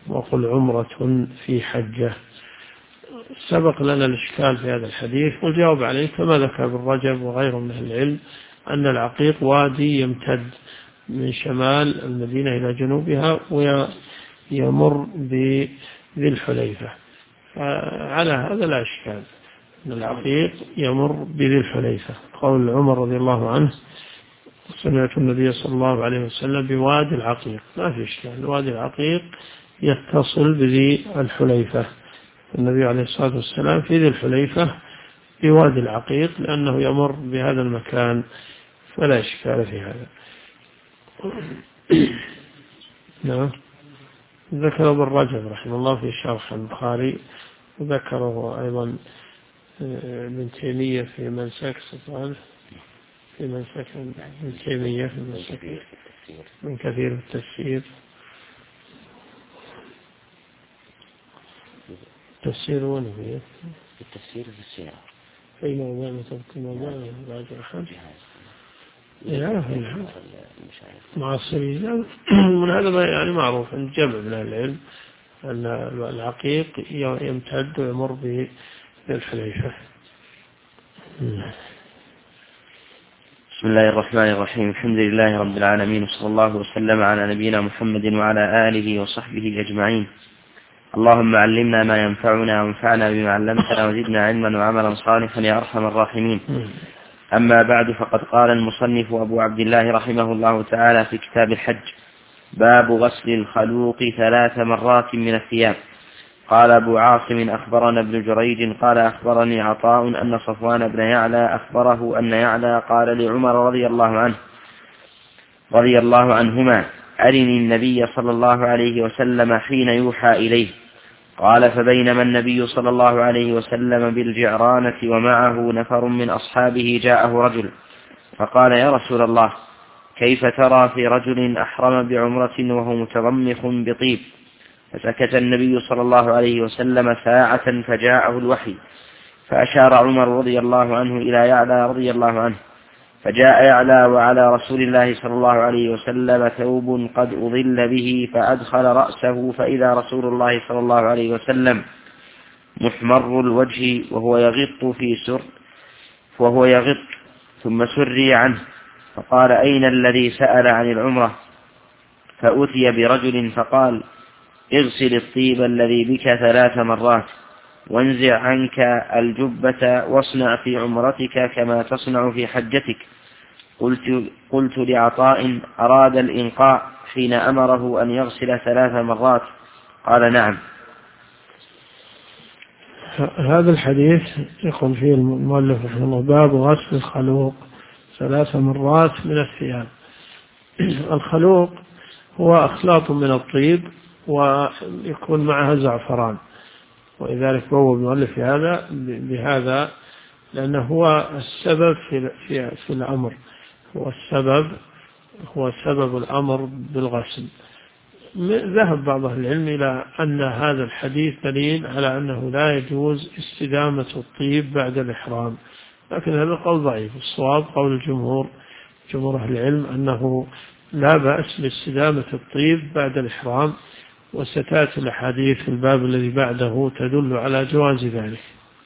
وقل عمرة في حجة. سبق لنا الإشكال في هذا الحديث والجواب عليه كما ذكر ابن رجب وغيره من أهل العلم أن العقيق وادي يمتد من شمال المدينة إلى جنوبها ويمر بذي الحليفة، فعلى هذا لا إشكال أن العقيق يمر بذي الحليفة. قول عمر رضي الله عنه سمعت النبي صلى الله عليه وسلم بوادي العقيق، ما في إشكال، وادي العقيق يتصل بذي الحليفة، النبي عليه الصلاة والسلام في ذي الحليفة بوادي العقيق لأنه يمر بهذا المكان، فلا إشكال في هذا. نعم، ذكر ابن رجب رحمه الله في شرح البخاري، وذكره أيضا ابن تيمية في منسك سلطان في منسك ابن تيمية في منسك من كثير التفسير. تفسير ونبيه التفسير في السيرة أي موضوع متبقى موضوع بعد الأخر معاصرين من هذا يعني معروف عند جمع من العلم أن العقيق يمتد ويمر بالحليفة. بسم الله الرحمن الرحيم. الحمد لله رب العالمين، وصلى الله وسلم على نبينا محمد وعلى آله وصحبه أجمعين. اللهم علمنا ما ينفعنا وانفعنا بما علمتنا وزدنا علما وعملا صالحا يا أرحم الراحمين. أما بعد، فقد قال المصنف أبو عبد الله رحمه الله تعالى في كتاب الحج: باب غسل الخلوق 3 مرات من الثياب. قال أبو عاصم: أخبرنا ابن جريج قال أخبرني عطاء أن صفوان بن يعلى أخبره أن يعلى قال لعمر رضي الله عنهما: أرني النبي صلى الله عليه وسلم حين يوحى إليه. قال: فبينما النبي صلى الله عليه وسلم بالجعرانة ومعه نفر من أصحابه جاءه رجل فقال: يا رسول الله، كيف ترى في رجل أحرم بعمرة وهو متضمخ بطيب؟ فسكت النبي صلى الله عليه وسلم ساعة فجاءه الوحي، فأشار عمر رضي الله عنه إلى يعلى رضي الله عنه، فجاء يعلى وعلى رسول الله صلى الله عليه وسلم ثوب قد أظل به، فأدخل رأسه فإذا رسول الله صلى الله عليه وسلم محمر الوجه وهو يغط ثم سري عنه، فقال: أين الذي سأل عن العمرة؟ فأتي برجل فقال: اغسل الطيب الذي بك 3 مرات، وانزع عنك الجبة، واصنع في عمرتك كما تصنع في حجتك. قلت لعطاء: أراد الإنقاء حين أمره أن يغسل 3 مرات؟ قال: نعم. هذا الحديث يقول فيه المؤلف رحمه الله: باب غسل الخلوق 3 مرات من الثياب. الخلوق هو أخلاط من الطيب ويكون معها زعفران، ولذلك بوب المؤلف بهذا لأنه هو السبب في الأمر، هو سبب الأمر بالغسل. ذهب بعض أهل العلم إلى أن هذا الحديث دليل على أنه لا يجوز استدامة الطيب بعد الإحرام، لكن هذا القول ضعيف. الصواب قول جمهور أهل العلم أنه لا بأس باستدامة الطيب بعد الإحرام، وستأتي الأحاديث في الباب الذي بعده تدل على جواز ذلك.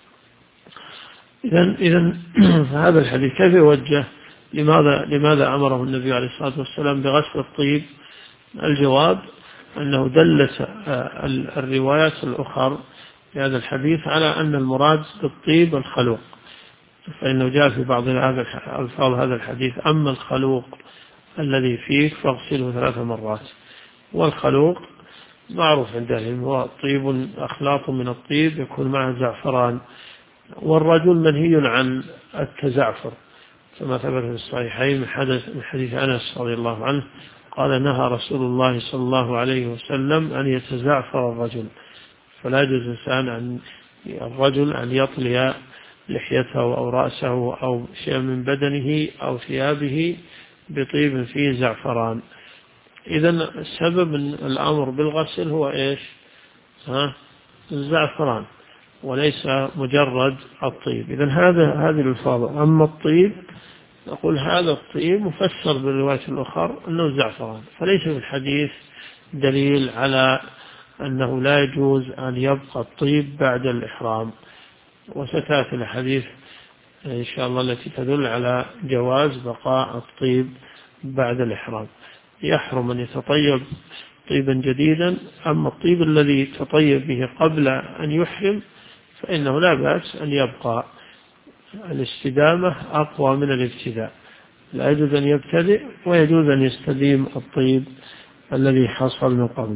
إذن هذا الحديث كيف يوجه؟ لماذا أمره النبي عليه الصلاة والسلام بغسل الطيب؟ الجواب أنه دلت الروايات الأخرى في هذا الحديث على أن المراد بالطيب الخلوق، فإنه جاء في بعض ألفاظ هذا الحديث: أما الخلوق الذي فيك فاغسله 3 مرات. والخلوق معروف عند العلم هو طيب أخلاط من الطيب يكون معه زعفران، والرجل منهي عن التزعفر كما ثبت في الصحيحين من حديث أنس رضي الله عنه قال: نهى رسول الله صلى الله عليه وسلم أن يتزعفر الرجل، فلا يجوز الرجل أن يطلي لحيته أو رأسه أو شيء من بدنه أو ثيابه بطيب فيه زعفران. إذن سبب الأمر بالغسل هو إيش؟ الزعفران وليس مجرد الطيب. إذن هذه الألفاظ. أما الطيب نقول هذا الطيب مفسر بالرواية الأخرى أنه زعفران، فليس في الحديث دليل على أنه لا يجوز أن يبقى الطيب بعد الإحرام، وستأتي الحديث إن شاء الله التي تدل على جواز بقاء الطيب بعد الإحرام. يحرم أن يتطيب طيبا جديدا، أما الطيب الذي تطيب به قبل أن يحرم فإنه لا بأس أن يبقى. الاستدامة أقوى من الابتداء، لا يجوز أن يبتدئ ويجوز أن يستديم الطيب الذي حصل من قبل.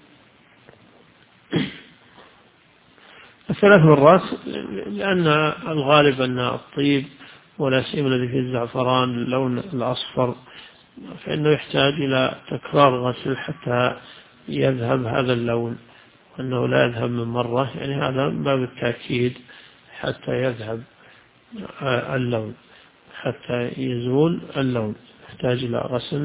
3 مرات لأن الغالب أن الطيب ولا سيما الذي فيه الزعفران اللون الأصفر فإنه يحتاج إلى تكرار غسل حتى يذهب هذا اللون، وأنه لا يذهب من مرة، يعني هذا من باب التأكيد حتى يذهب اللون، حتى يزول اللون يحتاج إلى غسل.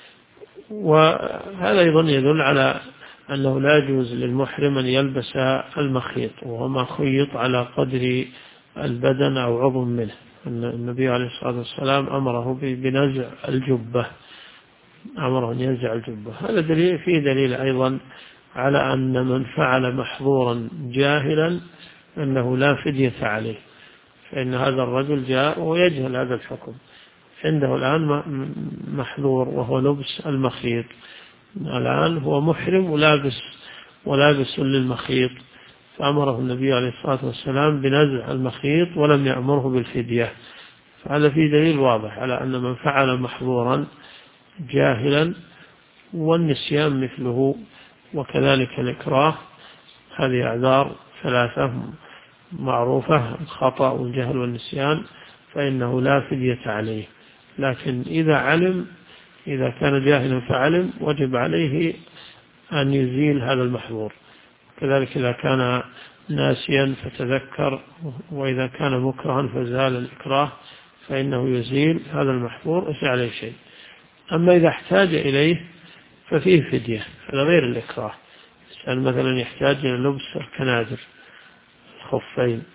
وهذا أيضا يدل على أنه لا يجوز للمحرم أن يلبس المخيط، وهو ما خيط على قدر البدن أو عضو منه. النبي عليه الصلاة والسلام أمره بنزع الجبة، أمره أن ينزع الجبة. هذا دليل، فيه دليل أيضا على أن من فعل محظورا جاهلا أنه لا فدية عليه، فإن هذا الرجل جاء ويجهل هذا الحكم، عنده الآن محظور وهو لبس المخيط، الآن هو محرم ولابس للمخيط، فأمره النبي عليه الصلاة والسلام بنزع المخيط ولم يأمره بالفدية. فهذا فيه دليل واضح على أن من فعل محظورا جاهلا، والنسيان مثله، وكذلك الإكراه، هذه أعذار 3 معروفة، الخطأ والجهل والنسيان، فإنه لا فدية عليه. لكن إذا كان جاهلا فعلم وجب عليه أن يزيل هذا المحظور، كذلك إذا كان ناسيا فتذكر، وإذا كان مكرها فزال الإكراه فإنه يزيل هذا المحظور ليس عليه شيء. أما إذا احتاج إليه ففيه فدية، هذا غير الإكراه. الإنسان مثلا يحتاج إلى لبس الكنادر، الخفين،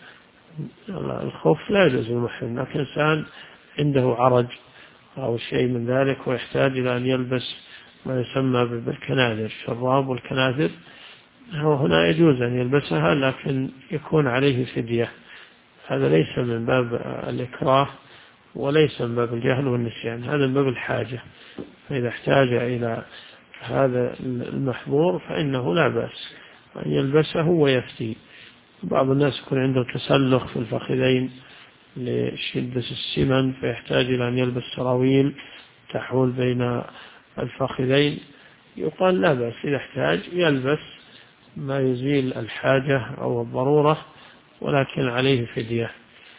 الخف لا يجوز المحرم، لكن إنسان عنده عرج أو شيء من ذلك ويحتاج إلى أن يلبس ما يسمى بالكنادر، الشراب والكنادر، هنا يجوز أن يلبسها لكن يكون عليه فدية. هذا ليس من باب الإكراه وليس من باب الجهل والنسيان، هذا من باب الحاجة. فإذا احتاج إلى هذا المحظور فإنه لا بأس أن يلبسه ويفتي. بعض الناس يكون عنده تسلخ في الفخذين لشدة السمن فيحتاج إلى أن يلبس سراويل تحول بين الفخذين، يقال لا بأس إذا احتاج يلبس ما يزيل الحاجة أو الضرورة، ولكن عليه فدية.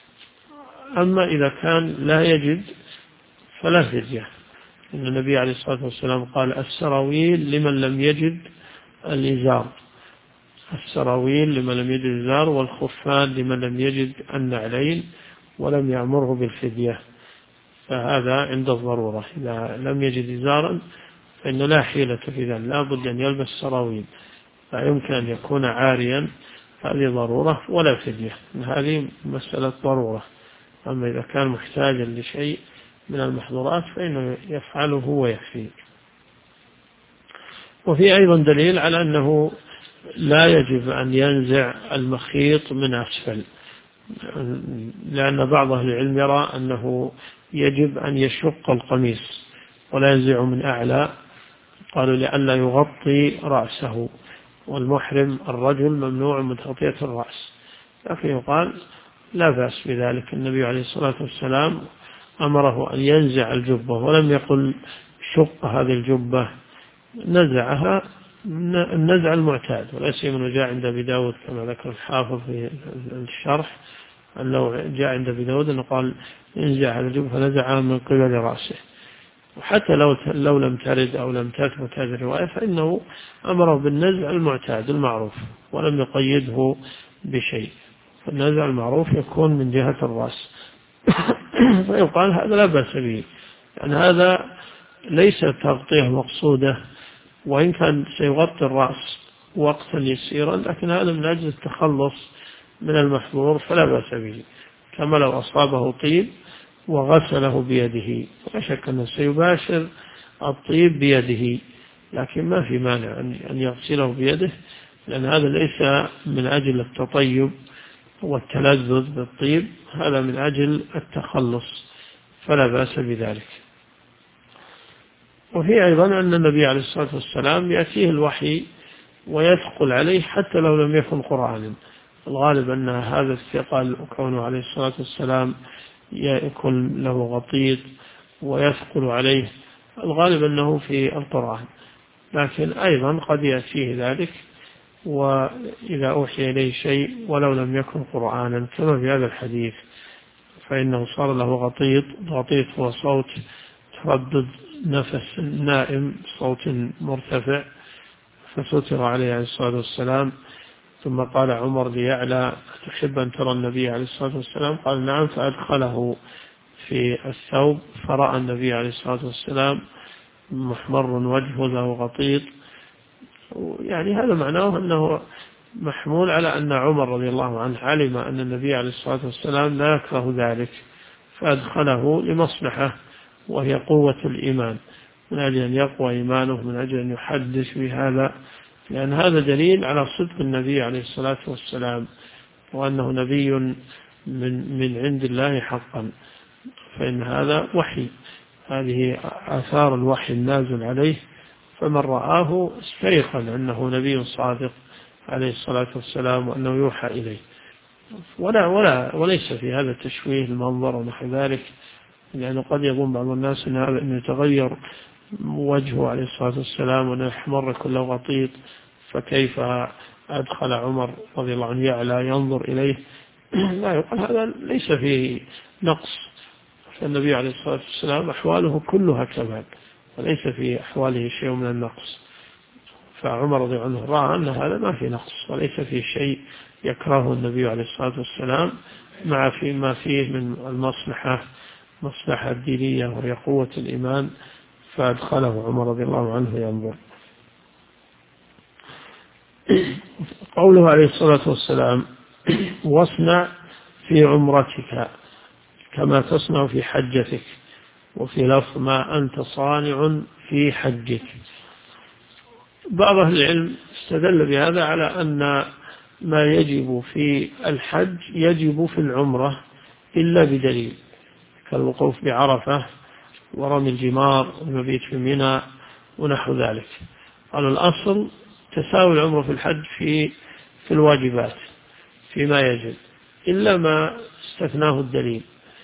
أما إذا كان لا يجد فلا فدية، إن النبي عليه الصلاة والسلام قال السراويل لمن لم يجد الإزار، السراويل لمن لم يجد الإزار، والخفان لمن لم يجد النعلين، ولم يأمره بالفدية. فهذا عند الضرورة، إذا لم يجد إزارا فإنه لا حيلة في ذلك، لا بد أن يلبس سراويل، لا يمكن أن يكون عاريا، هذه ضرورة ولا فدية، هذه مسألة ضرورة. أما إذا كان محتاجا لشيء من المحظورات فإنه يفعله ويكفي. وفي أيضا دليل على أنه لا يجب أن ينزع المخيط من أسفل، لأن بعض أهل العلم يرى أنه يجب أن يشق القميص ولا ينزع من أعلى، قالوا لئلا يغطي رأسه، والمحرم الرجل ممنوع من تغطية الرأس، لكن يقال لا بأس بذلك. النبي عليه الصلاة والسلام أمره أن ينزع الجبة ولم يقل شق هذه الجبة، نزعها النزع المعتاد، وليس من جاء عند أبي داود كما ذكر الحافظ في الشرح أنه جاء عند أبي داود أنه قال ينزع هذه الجبة فنزعها من قبل رأسه. وحتى لو لم ترد أو لم تثبت هذه الرواية فإنه أمره بالنزع المعتاد المعروف ولم يقيده بشيء، فالنزع المعروف يكون من جهة الرأس. فيقال هذا لا بأس به، يعني هذا ليس تغطية مقصودة، وإن كان سيغطي الرأس وقتا يسيرا، لكن هذا من أجل التخلص من المحظور فلا بأس به، كما لو أصابه طيب وغسله بيده، لا شك أنه سيباشر الطيب بيده، لكن ما في مانع أن يغسله بيده لأن هذا ليس من أجل التطيب والتلذذ بالطيب، هذا من أجل التخلص، فلا بأس بذلك. وفي أيضا أن النبي عليه الصلاة والسلام يأتيه الوحي ويثقل عليه حتى لو لم يكن قرآنا. الغالب أن هذا الثقل وكونه عليه الصلاة والسلام يكون له غطيط ويثقل عليه، الغالب أنه في القرآن، لكن أيضا قد يأتيه ذلك وإذا أوحي إليه شيء ولو لم يكن قرآنا كما في هذا الحديث، فإنه صار له غطيط. غطيط هو صوت تردد نفس النائم، صوت مرتفع، فستر عليه عليه الصلاة والسلام. ثم قال عمر ليعلى: تحب أن ترى النبي عليه الصلاة والسلام؟ قال نعم. فأدخله في الثوب فرأى النبي عليه الصلاة والسلام محمر وجهه له غطيط. يعني هذا معناه أنه محمول على أن عمر رضي الله عنه علم أن النبي عليه الصلاة والسلام لا يكره ذلك، فأدخله لمصلحة وهي قوة الإيمان، من أجل أن يقوى إيمانه، من أجل أن يحدث بهذا، لأن هذا دليل على صدق النبي عليه الصلاة والسلام وأنه نبي من عند الله حقا، فإن هذا وحي، هذه آثار الوحي النازل عليه، فمن رآه استيقن أنه نبي صادق عليه الصلاة والسلام وأنه يوحى إليه. وليس في هذا تشويه المنظر ونحو ذلك، لأنه قد يظن بعض الناس أن يتغير وجهه عليه الصلاة والسلام وأنه يحمر كله غطيط، فكيف أدخل عمر رضي الله عنه يعلى ينظر إليه؟ لا، يقول هذا ليس فيه نقص، فالنبي عليه الصلاة والسلام أحواله كلها كمال وليس في أحواله شيء من النقص، فعمر رضي الله عنه رأى أن هذا ما في نقص وليس فيه شيء يكرهه النبي عليه الصلاة والسلام، مع ما فيه من مصلحة دينية وهي قوة الإيمان، فأدخله عمر رضي الله عنه ينظر. قوله عليه الصلاة والسلام: واصنع في عمرتك كما تصنع في حجتك، وفي لفظ: ما أنت صانع في حجك. بعض أهل العلم استدل بهذا على أن ما يجب في الحج يجب في العمرة إلا بدليل، كالوقوف بعرفة ورمي الجمار والمبيت في منى ونحو ذلك. قالوا الأصل تساوي العمرة في الحج في الواجبات فيما يجب، إلا ما استثناه الدليل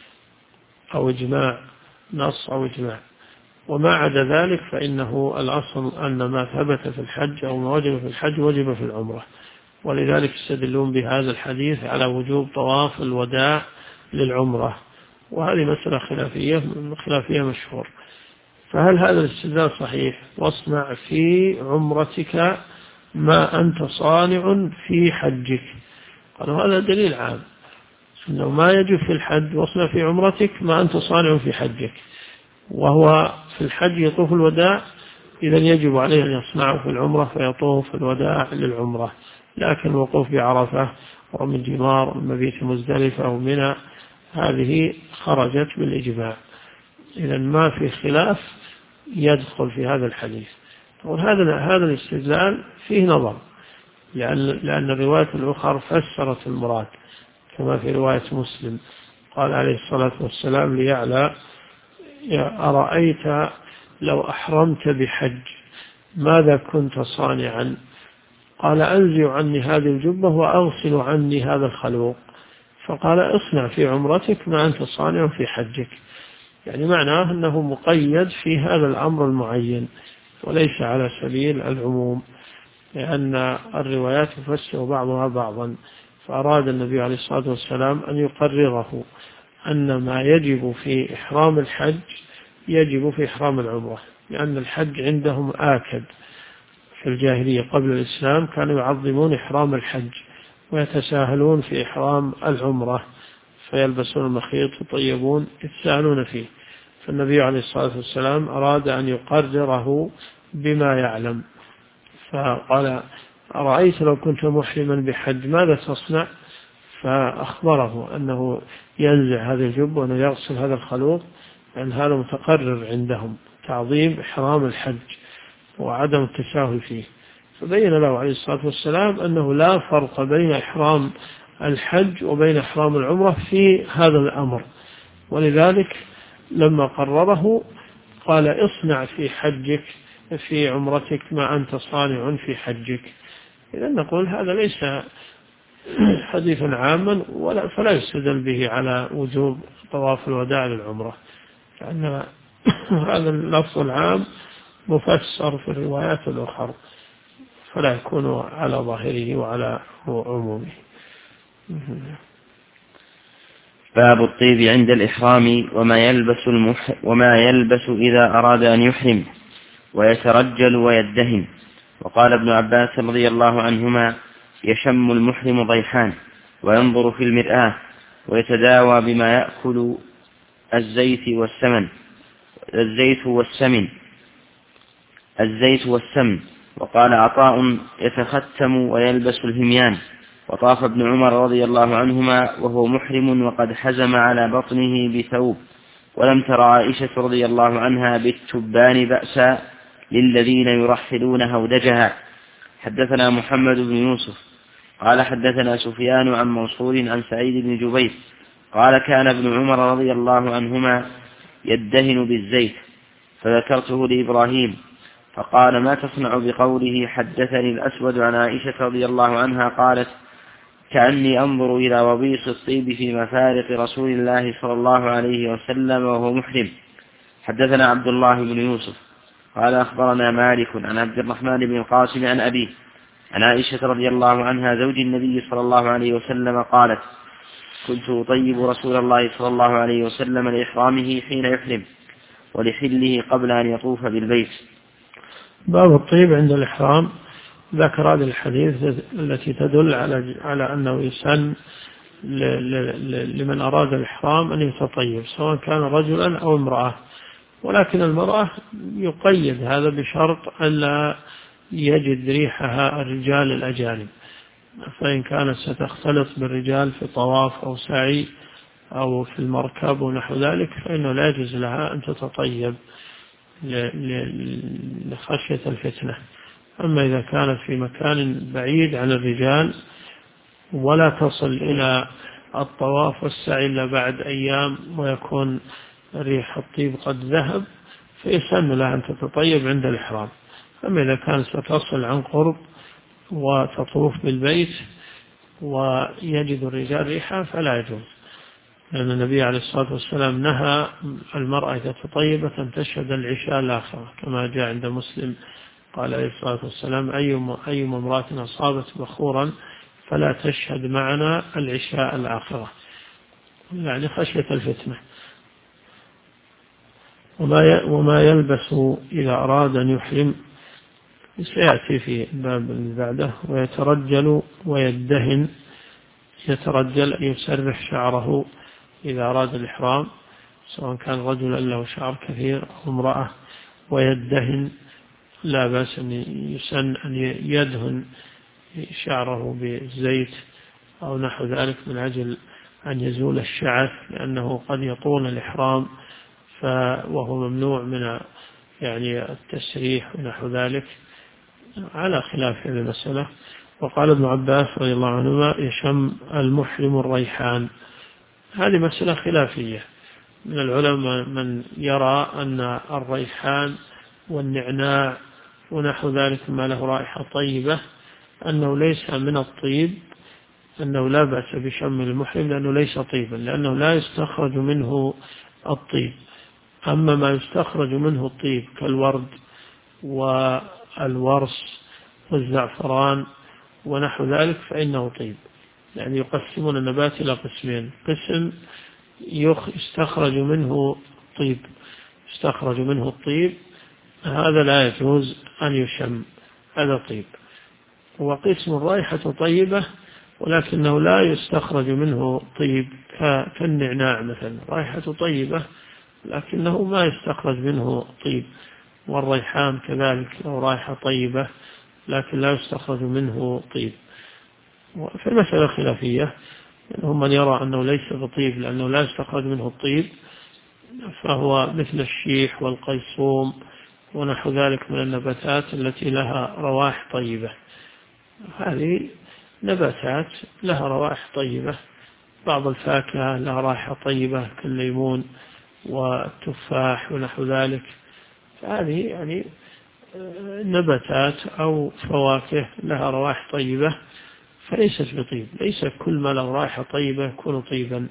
أو إجماع، نص أو إجماع، وما عدا ذلك فإنه الأصل أن ما ثبت في الحج أو ما وجب في الحج وجب في العمرة. ولذلك يستدلون بهذا الحديث على وجوب طواف الوداع للعمرة، وهذه مسألة خلافية مشهور. فهل هذا الاستدلال صحيح؟ واصنع في عمرتك ما أنت صانع في حجك. قالوا هذا دليل عام أنه ما يجب في الحج واصنع في عمرتك ما أنت صانع في حجك، وهو في الحج يطوف الوداع، إذا يجب عليه أن يصنعه في العمرة فيطوف الوداع للعمرة. لكن الوقوف بعرفة ورمي الجمار والمبيت مزدلفة ومنى هذه خرجت بالإجماع، إذا ما في خلاف يدخل في هذا الحديث. هذا الاستدلال فيه نظر، لأن الرواية الأخرى فسرت المراد، كما في رواية مسلم قال عليه الصلاة والسلام ليعلى: أرأيت لو أحرمت بحج ماذا كنت صانعا؟ قال: أنزع عني هذه الجبة وأغسل عني هذا الخلوق. فقال: اصنع في عمرتك ما أنت صانع في حجك. يعني معناه أنه مقيد في هذا الأمر المعين وليس على سبيل العموم، لأن الروايات تفسر بعضها بعضا، فأراد النبي عليه الصلاة والسلام أن يقرره أن ما يجب في إحرام الحج يجب في إحرام العمرة، لأن الحج عندهم آكد. في الجاهلية قبل الإسلام كانوا يعظمون إحرام الحج ويتساهلون في إحرام العمرة، فيلبسون المخيط ويطيبون يتساهلون فيه، فالنبي عليه الصلاة والسلام أراد أن يقرره بما يعلم، فقال: أرأيت لو كنت محرما بحج ماذا تصنع؟ فأخبره أنه ينزع هذا الجب وأنه يغسل هذا الخلوق، لأن هذا متقرر عندهم تعظيم إحرام الحج وعدم التساهل فيه. فبين له عليه الصلاة والسلام أنه لا فرق بين إحرام الحج وبين إحرام العمرة في هذا الأمر، ولذلك لما قرره قال اصنع في حجك في عمرتك ما أنت صانع في حجك. إذا نقول هذا ليس حديثا عاما فلا يستدل به على وجوب طواف الوداع للعمرة، لأن هذا اللفظ العام مفسر في الروايات الأخرى فلا يكون على ظاهره وعلى عمومه. باب الطيب عند الإحرام وما يلبس إذا أراد أن يحرم ويترجل ويدهن. وقال ابن عباس رضي الله عنهما: يشم المحرم ضيحان وينظر في المرآة ويتداوى بما يأكل الزيت والسمن. وقال عطاء: يتختم ويلبس الهميان. وطاف ابن عمر رضي الله عنهما وهو محرم وقد حزم على بطنه بثوب، ولم تر عائشة رضي الله عنها بالتبان بأسا للذين يرحلون هودجها. حدثنا محمد بن يوسف قال حدثنا سفيان عن منصور عن سعيد بن جبير قال: كان ابن عمر رضي الله عنهما يدهن بالزيت، فذكرته لإبراهيم فقال: ما تصنع بقوله حدثني الأسود عن عائشة رضي الله عنها قالت: كأني أنظر إلى وبيص الطيب في مفارق رسول الله صلى الله عليه وسلم وهو محرم. حدثنا عبد الله بن يوسف قال: أخبرنا مالك عن عبد الرحمن بن القاسم عن أبيه عن عائشة رضي الله عنها زوج النبي صلى الله عليه وسلم قالت: كنت أطيب رسول الله صلى الله عليه وسلم لإحرامه حين يحرم ولحله قبل أن يطوف بالبيت. باب الطيب عند الإحرام. ذكر هذه الحديث التي تدل على أنه يسن لمن أراد الإحرام أن يتطيب سواء كان رجلا أو امرأة، ولكن المرأة يقيد هذا بشرط ألا يجد ريحها الرجال الأجانب، فإن كانت ستختلط بالرجال في طواف أو سعي أو في المركب ونحو ذلك فإنه لا يجوز لها أن تتطيب لخشية الفتنة. أما إذا كانت في مكان بعيد عن الرجال ولا تصل إلى الطواف والسعي إلا بعد أيام ويكون ريح الطيب قد ذهب فيسن لها أن تتطيب عند الإحرام. أما إذا كانت ستصل عن قرب وتطوف بالبيت ويجد الرجال ريحة فلا يجوز، لأن النبي عليه الصلاة والسلام نهى المرأة إذا تطيبت أن تشهد العشاء الآخرة كما جاء عند مسلم قال عليه الصلاة والسلام: أي امرأة أصابت بخورا فلا تشهد معنا العشاء الآخرة، يعني خشية الفتنة. وما يلبس إذا أراد أن يحرم سيأتي في باب بعده. ويترجل ويدهن. يترجل أن يسرح شعره إذا أراد الإحرام سواء كان رجلا له شعر كثير أو امرأة. ويدهن لا بأس أن يسن أن يدهن شعره بالزيت أو نحو ذلك من أجل أن يزول الشعث، لأنه قد يطول الإحرام وهو ممنوع من التسريح ونحو ذلك على خلاف هذه المسألة. وقال ابن عباس رضي الله عنهما: يشم المحرم الريحان. هذه مسألة خلافية من العلماء من يرى أن الريحان والنعناع ونحو ذلك ما له رائحة طيبة أنه ليس من الطيب، أنه لا بأس بشم المحرم لأنه ليس طيبا، لأنه لا يستخرج منه الطيب. أما ما يستخرج منه الطيب كالورد والورس والزعفران ونحو ذلك فإنه طيب. يعني يقسمون النبات إلى قسمين: قسم يستخرج منه الطيب هذا لا يجوز أن يشم، هذا طيب. وقسم الرائحة طيبة ولكنه لا يستخرج منه طيب كالنعناع مثلا، رائحة طيبة لكنه ما يستخرج منه طيب. والريحان كذلك له رائحة طيبة لكن لا يستخرج منه طيب. في المسألة خلافية، هم من يرى أنه ليس بطيب لأنه لا يستخرج منه الطيب، فهو مثل الشيح والقيصوم ونحو ذلك من النباتات التي لها روائح طيبة. هذه نباتات لها روائح طيبة. بعض الفاكهة لها رائحة طيبة كالليمون والتفاح ونحو ذلك. هذه يعني نباتات أو فواكه لها روائح طيبة فليست بطيب. ليس كل ما له رائحة طيبة يكون طيبا.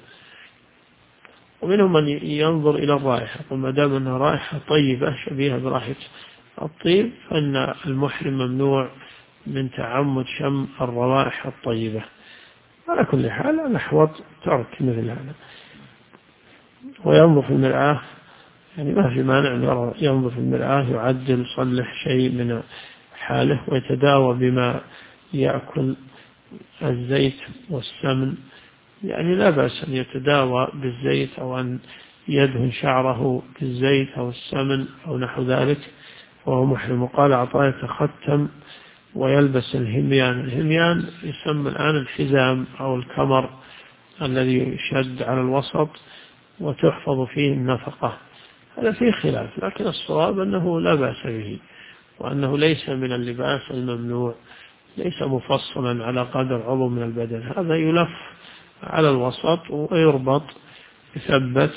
ومنهم من ينظر إلى الرائحة، وما دام أنها رائحة طيبة شبيهة برائحة الطيب فإن المحرم ممنوع من تعمد شم الروائح الطيبة. على كل حال الأحوط ترك مثل هذا. وينظر في المرآة، يعني ما في مانع ينظر في المرآة يعدل يصلح شيء من حاله ويتداوى بما يأكل الزيت والسمن. يعني لا بأس أن يتداوى بالزيت أو أن يدهن شعره بالزيت أو السمن أو نحو ذلك وهو محرم. وقال عطاء يتختم ويلبس الهميان. الهميان يسمى الآن الحزام أو الكمر الذي يشد على الوسط وتحفظ فيه النفقة. هذا فيه خلاف، لكن الصواب أنه لا بأس به، وأنه ليس من اللباس الممنوع، ليس مفصلا على قدر عضو من البدن. هذا يلف على الوسط ويربط يثبت،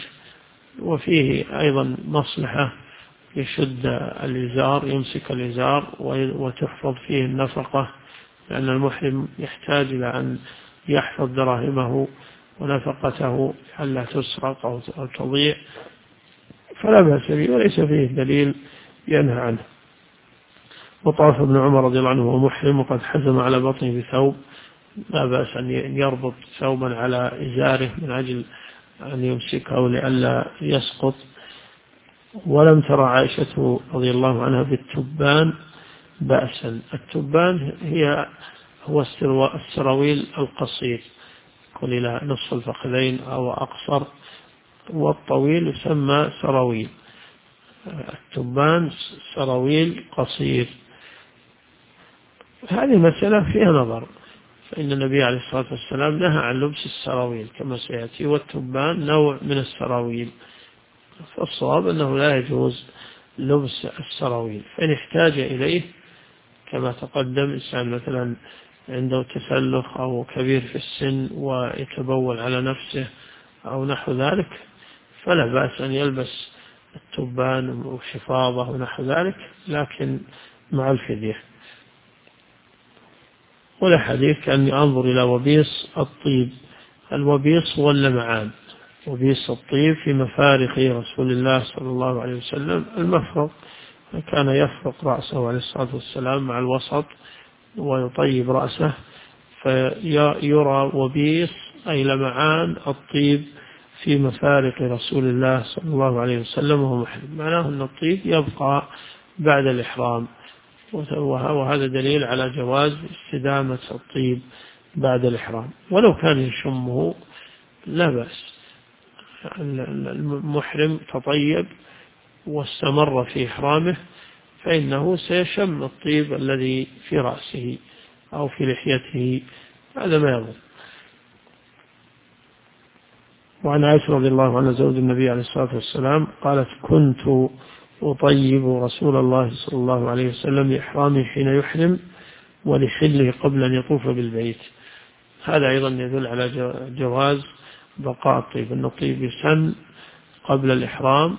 وفيه أيضا مصلحة يشد الإزار يمسك الإزار وتحفظ فيه النفقة، لأن المحرم يحتاج إلى أن يحفظ دراهمه ونفقته ألا تسرق أو تضيع، فلا بأس به وليس فيه دليل ينهى عنه. وطاف ابن عمر رضي الله عنه وهو محرم وقد حزم على بطنه بثوب، لا بأس أن يربط ثوبا على إزاره من أجل أن يمسكه لئلا يسقط. ولم ترى عائشة رضي الله عنها بالتبان بأسا. التبان هو السراويل القصير يكون إلى نصف الفخذين أو أقصر، والطويل يسمى سراويل. التبان سراويل قصير. هذه مسألة فيها نظر، فإن النبي عليه الصلاة والسلام نهى عن لبس السراويل كما سيأتي، والتبان نوع من السراويل، فالصواب أنه لا يجوز لبس السراويل. فإن احتاج إليه كما تقدم، إنسان مثلا عنده تسلخ أو كبير في السن ويتبول على نفسه أو نحو ذلك، فلا بأس أن يلبس التبان وحفاظه ونحو ذلك، لكن مع الفدية. ولا حديث كأني أنظر إلى وبيص الطيب. الوبيص هو اللمعان، وبيص الطيب في مفارق رسول الله صلى الله عليه وسلم المفرق، كان يفرق رأسه عليه الصلاة والسلام مع الوسط ويطيب رأسه، فيرى وبيص أي لمعان الطيب في مفارق رسول الله صلى الله عليه وسلم وهو محرم. معناه أن الطيب يبقى بعد الإحرام، وهذا دليل على جواز استدامة الطيب بعد الإحرام، ولو كان يشمه لا بأس. المحرم تطيب واستمر في إحرامه فإنه سيشم الطيب الذي في رأسه أو في لحيته، هذا ما يضر. وعن عائشة رضي الله عنها زوج النبي عليه الصلاة والسلام قالت: كنت أطيب رسول الله صلى الله عليه وسلم لإحرامه حين يحرم ولحله قبل أن يطوف بالبيت. هذا أيضا يدل على جواز بقاء الطيب، أن الطيب يسن قبل الإحرام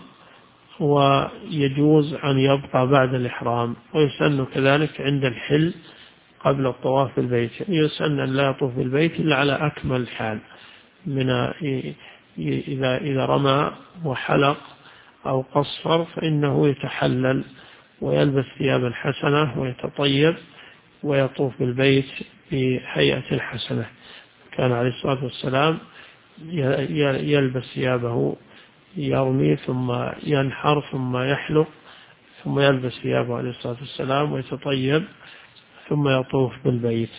ويجوز أن يبقى بعد الإحرام، ويسن كذلك عند الحل قبل الطواف بالبيت. يسن أن لا يطوف بالبيت إلا على أكمل حال، من إذا رمى وحلق أو قصر فإنه يتحلل ويلبس ثيابا حسنة ويتطيب ويطوف بالبيت بهيئة الحسنة. كان عليه الصلاة والسلام يلبس ثيابه، يرمي ثم ينحر ثم يحلق ثم يلبس ثيابه عليه الصلاة والسلام ويتطيب ثم يطوف بالبيت.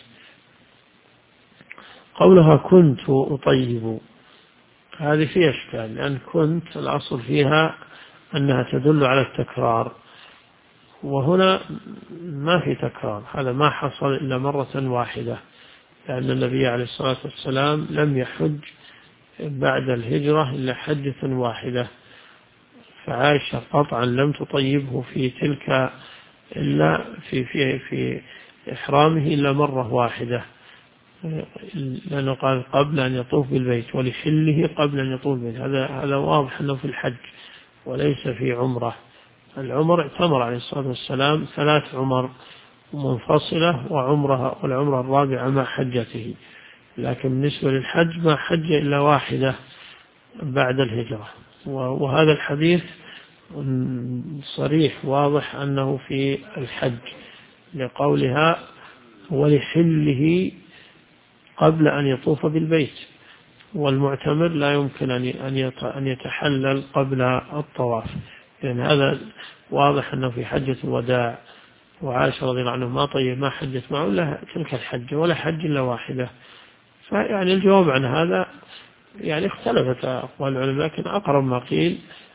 قولها كنت أطيب هذه فيها إشكال، لأن كنت الأصل فيها أنها تدل على التكرار، وهنا ما في تكرار، هذا ما حصل إلا مرة واحدة، لأن النبي عليه الصلاة والسلام لم يحج بعد الهجرة إلا حجة واحدة، فعائشة قطعا لم تطيبه في تلك إلا في إحرامه إلا مرة واحدة، لأنه قال قبل أن يطوف بالبيت، ولحله قبل أن يطوف بالبيت. هذا واضح أنه في الحج وليس في عمرة. العمر اعتمر عليه الصلاة والسلام 3 عمر منفصلة، والعمرة الرابعة مع حجته، لكن بالنسبة للحج ما حج إلا واحدة بعد الهجرة. وهذا الحديث صريح واضح أنه في الحج، لقولها ولحله قبل أن يطوف بالبيت، والمعتمر لا يمكن أن يتحلل قبل الطواف، لأن هذا واضح أنه في حجة الوداع، وعائشة رضي الله عنه ما حجت معه إلا تلك الحجة، ولا حج إلا واحدة. فيعني الجواب عن هذا يعني اختلفت أقوال العلماء، لكن أقرب ما قيل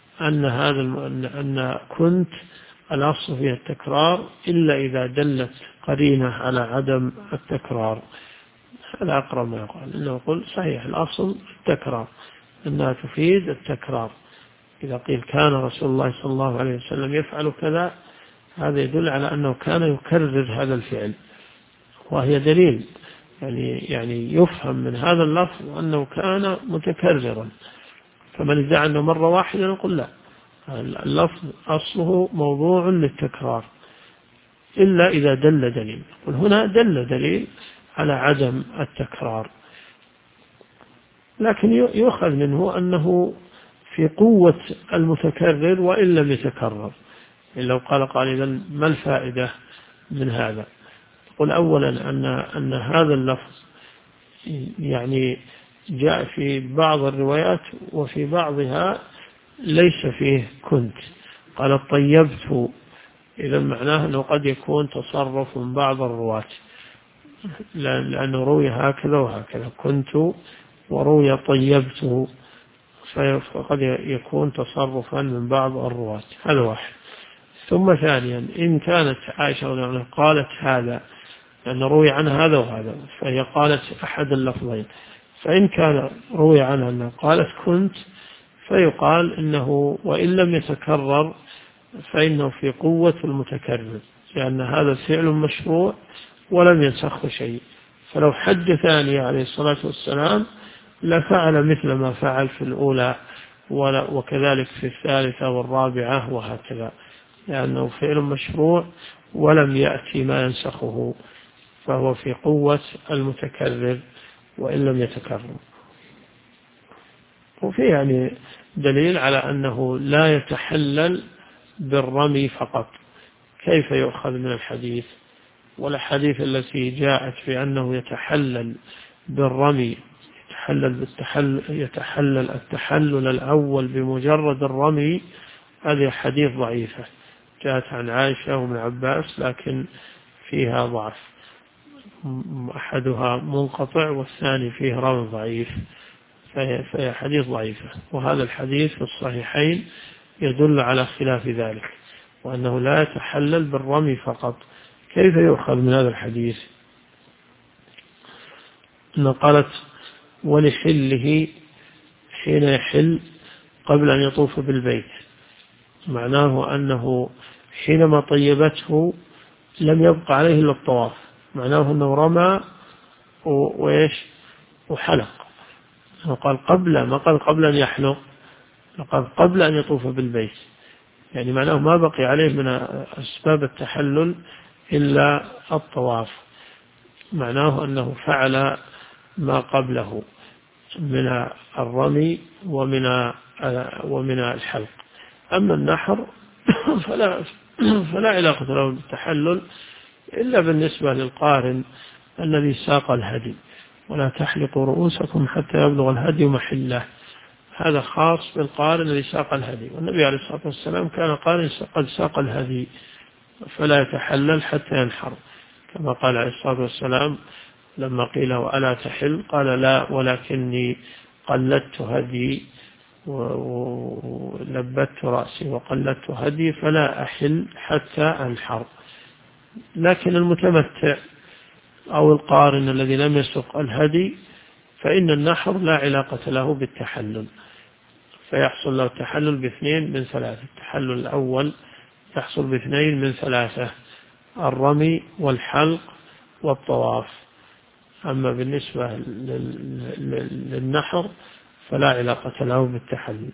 أن كنت الأصل فيها التكرار إلا إذا دلت قرينة على عدم التكرار. هذا أقرب ما يقال، إنه يقول صحيح الأصل التكرار، أنها تفيد التكرار. إذا قيل كان رسول الله صلى الله عليه وسلم يفعل كذا، هذا يدل على أنه كان يكرر هذا الفعل، وهي دليل يعني يفهم من هذا اللفظ أنه كان متكررا. فمن ادعى أنه مرة واحدة نقول لا، اللفظ أصله موضوع للتكرار إلا إذا دل دليل، هنا دل دليل على عدم التكرار، لكن يؤخذ منه أنه في قوة المتكرر وإن لم يتكرر. لو قال قائل ما الفائدة من هذا؟ قل أولا أن هذا اللفظ يعني جاء في بعض الروايات، وفي بعضها ليس فيه كنت، قال طيبت، إذا معناه أنه قد يكون تصرف من بعض الرواة، لأنه روي هكذا وهكذا كنت، وروي طيبته، فقد يكون تصرفا من بعض الرواة. هذا واحد. ثم ثانيا، إن كانت عائشة رضي الله عنها قالت هذا، لأن روي عنها هذا وهذا، فهي قالت أحد اللفظين، فإن كان روي عنها أنها قالت كنت، فيقال إنه وإن لم يتكرر فإنه في قوة المتكرر، لأن هذا الفعل مشروع ولم ينسخ شيء. فلو حج ثاني عليه الصلاة والسلام لفعل مثل ما فعل في الأولى، وكذلك في الثالثة والرابعة وهكذا، لأنه فعل مشروع ولم يأتي ما ينسخه، فهو في قوة المتكرر وإن لم يتكرر. وفي يعني دليل على أنه لا يتحلل بالرمي فقط. كيف يؤخذ من الحديث والحديث التي جاءت في أنه يتحلل بالرمي، يتحلل التحلل الأول بمجرد الرمي؟ هذه حديث ضعيفة جاءت عن عائشة وابن عباس، لكن فيها ضعف، أحدها منقطع والثاني فيه راوي ضعيف، فهي حديث ضعيفة. وهذا الحديث في الصحيحين يدل على خلاف ذلك، وأنه لا يتحلل بالرمي فقط. كيف يؤخذ من هذا الحديث؟ أنه قالت ولحله حين يحل قبل أن يطوف بالبيت، معناه أنه حينما طيبته لم يبقى عليه إلا الطواف، معناه أنه رمى وإيش وحلق. قال قبل، ما قال قبل أن يحلق، قال قبل أن يطوف بالبيت، يعني معناه ما بقي عليه من أسباب التحلل إلا الطواف، معناه أنه فعل ما قبله من الرمي ومن الحلق. أما النحر فلا علاقة له بالتحلل إلا بالنسبة للقارن الذي ساق الهدي، ولا تحلقوا رؤوسكم حتى يبلغ الهدي محله، هذا خاص بالقارن الذي ساق الهدي. والنبي عليه الصلاة والسلام كان قارن قد ساق الهدي، فلا يتحلل حتى ينحر، كما قال عليه الصلاة والسلام لما قيل ألا تحل؟ قال لا، ولكني قلدت هدي ولبت رأسي وقلدت هدي فلا أحل حتى أنحر. لكن المتمتع أو القارن الذي لم يسق الهدي فإن النحر لا علاقة له بالتحلل، فيحصل له تحلل باثنين من ثلاثة. التحلل الأول يحصل باثنين من ثلاثة: الرمي والحلق والطواف. أما بالنسبة للنحر فلا علاقة له بالتحلل.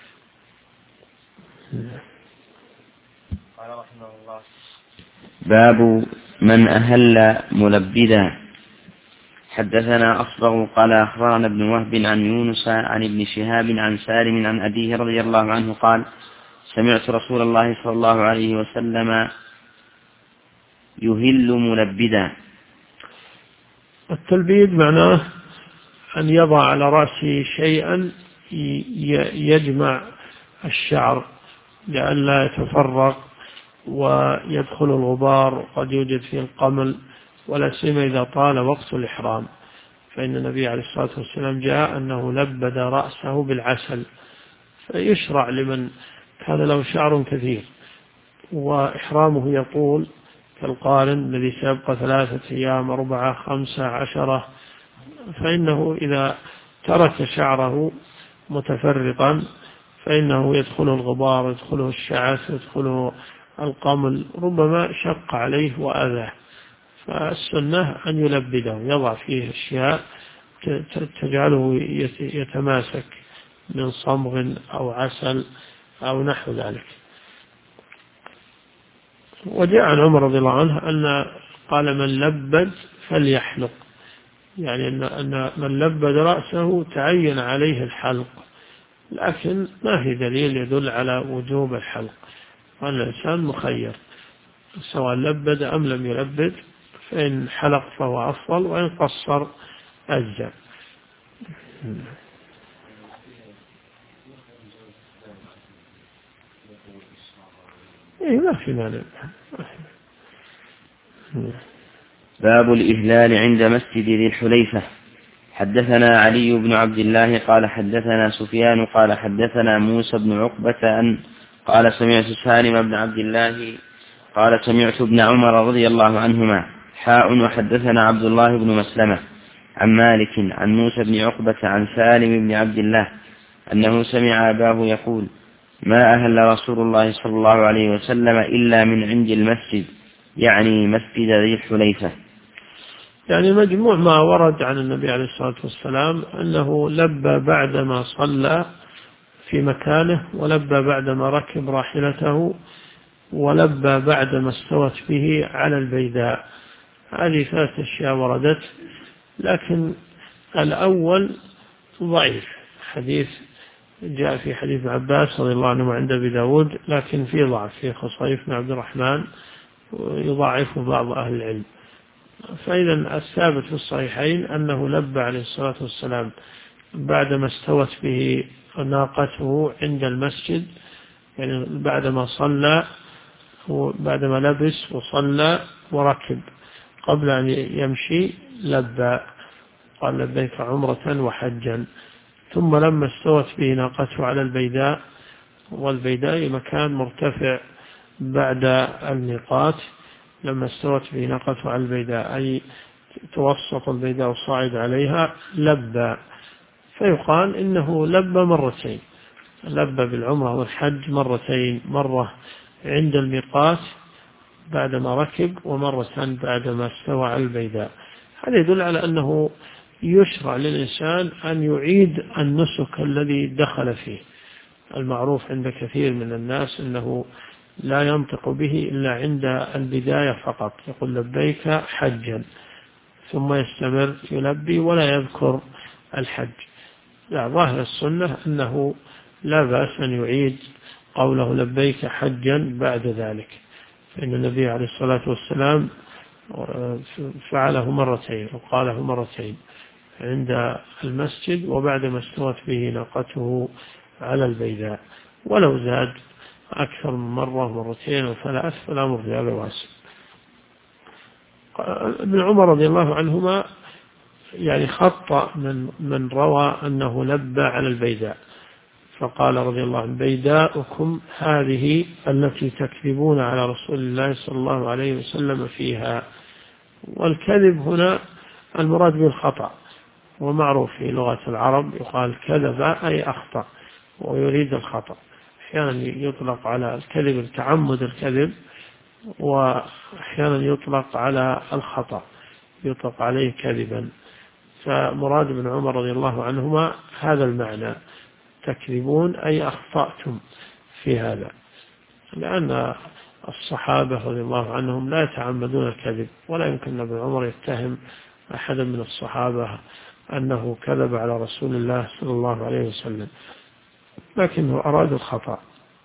قال رحمه الله: باب من أهل ملبدا. حدثنا أصبغ قال أخبرنا ابن وهب عن يونس عن ابن شهاب عن سالم عن أبيه رضي الله عنه قال: سمعت رسول الله صلى الله عليه وسلم يهل ملبدا. التلبيد معناه أن يضع على رأسه شيئا يجمع الشعر لئلا يتفرق ويدخل الغبار، وقد يوجد فيه القمل، ولا سيما إذا طال وقت الإحرام. فإن النبي عليه الصلاة والسلام جاء أنه لبد رأسه بالعسل، فيشرع لمن كان له شعر كثير وإحرامه يطول كالقارن الذي سيبقى 3 أيام 4 5 10، فإنه إذا ترك شعره متفرقا فإنه يدخله الغبار، يدخله الشعث، يدخله القمل، ربما شق عليه وأذاه. فالسنة أن يلبده، يضع فيه أشياء تجعله يتماسك من صمغ أو عسل أو نحو ذلك. وجاء عن عمر رضي الله عنه أن قال: من لبد فليحلق، يعني أن من لبد رأسه تعين عليه الحلق، لكن ما في دليل يدل على وجوب الحلق، وأن الإنسان مخير سواء لبد أم لم يلبد، فإن حلق فهو أفضل، وإن قصر أجزاء. ما في مانع. باب الإهلال عند مسجد ذي الحليفة. حدثنا علي بن عبد الله قال حدثنا سفيان قال حدثنا موسى بن عقبة قال سمعت سالم بن عبد الله قال سمعت ابن عمر رضي الله عنهما وحدثنا عبد الله بن مسلمة عن مالك عن موسى بن عقبة عن سالم بن عبد الله أنه سمع أباه يقول: ما أهل رسول الله صلى الله عليه وسلم إلا من عند المسجد، يعني مسجد ذي الحليفة. يعني مجموع ما ورد عن النبي عليه الصلاة والسلام أنه لبى بعدما صلى في مكانه، ولبى بعدما ركب راحلته، ولبى بعدما استوت به على البيداء. هذه 3 أشياء وردت، لكن الأول ضعيف. حديث جاء في حديث عباس رضي الله عنه عند أبي داود، لكن في ضعف، في خصيف بن عبد الرحمن يضاعفه بعض أهل العلم. فإذا الثابت في الصحيحين أنه لبى عليه الصلاة والسلام بعدما استوت به ناقته عند المسجد، يعني بعدما صلى وبعدما لبس وصلى وركب، قبل أن يمشي لبى، قال: لبيك عمرة وحجا. ثم لما استوت به ناقته على البيداء، والبيداء مكان مرتفع بعد الميقات، لما استوت به ناقته على البيداء أي توسط البيداء وصاعد عليها، لبى. فيقال إنه لبى مرتين، لبى بالعمرة والحج مرتين، مرة عند الميقات بعدما ركب، ومرة بعدما استوى على البيداء. هذا يدل على أنه يشرع للإنسان أن يعيد النسك الذي دخل فيه. المعروف عند كثير من الناس أنه لا ينطق به إلا عند البداية فقط، يقول: لبيك حجا، ثم يستمر يلبي ولا يذكر الحج. لا، ظاهر السنة أنه لا بأس أن يعيد قوله لبيك حجا بعد ذلك، فإن النبي عليه الصلاة والسلام فعله مرتين وقاله مرتين عند المسجد وبعدما استوت به ناقته على البيداء، ولو زاد أكثر من مرة، مرتين وثلاث، فلا مر هذا واسع. ابن عمر رضي الله عنهما يعني خطأ من روى أنه لبى على البيداء، فقال رضي الله عنه: بيداؤكم هذه التي تكذبون على رسول الله صلى الله عليه وسلم فيها. والكذب هنا المراد بالخطأ، ومعروف في لغة العرب يقال كذب أي أخطأ، ويريد الخطأ. أحيانا يطلق على الكذب تعمد الكذب، وأحيانا يطلق على الخطأ، يطلق عليه كذبا. فمراد ابن عمر رضي الله عنهما هذا المعنى، تكذبون أي أخطأتم في هذا، لأن الصحابة رضي الله عنهم لا يتعمدون الكذب، ولا يمكن ابن عمر يتهم أحدا من الصحابة أنه كذب على رسول الله صلى الله عليه وسلم، لكنه أراد الخطأ،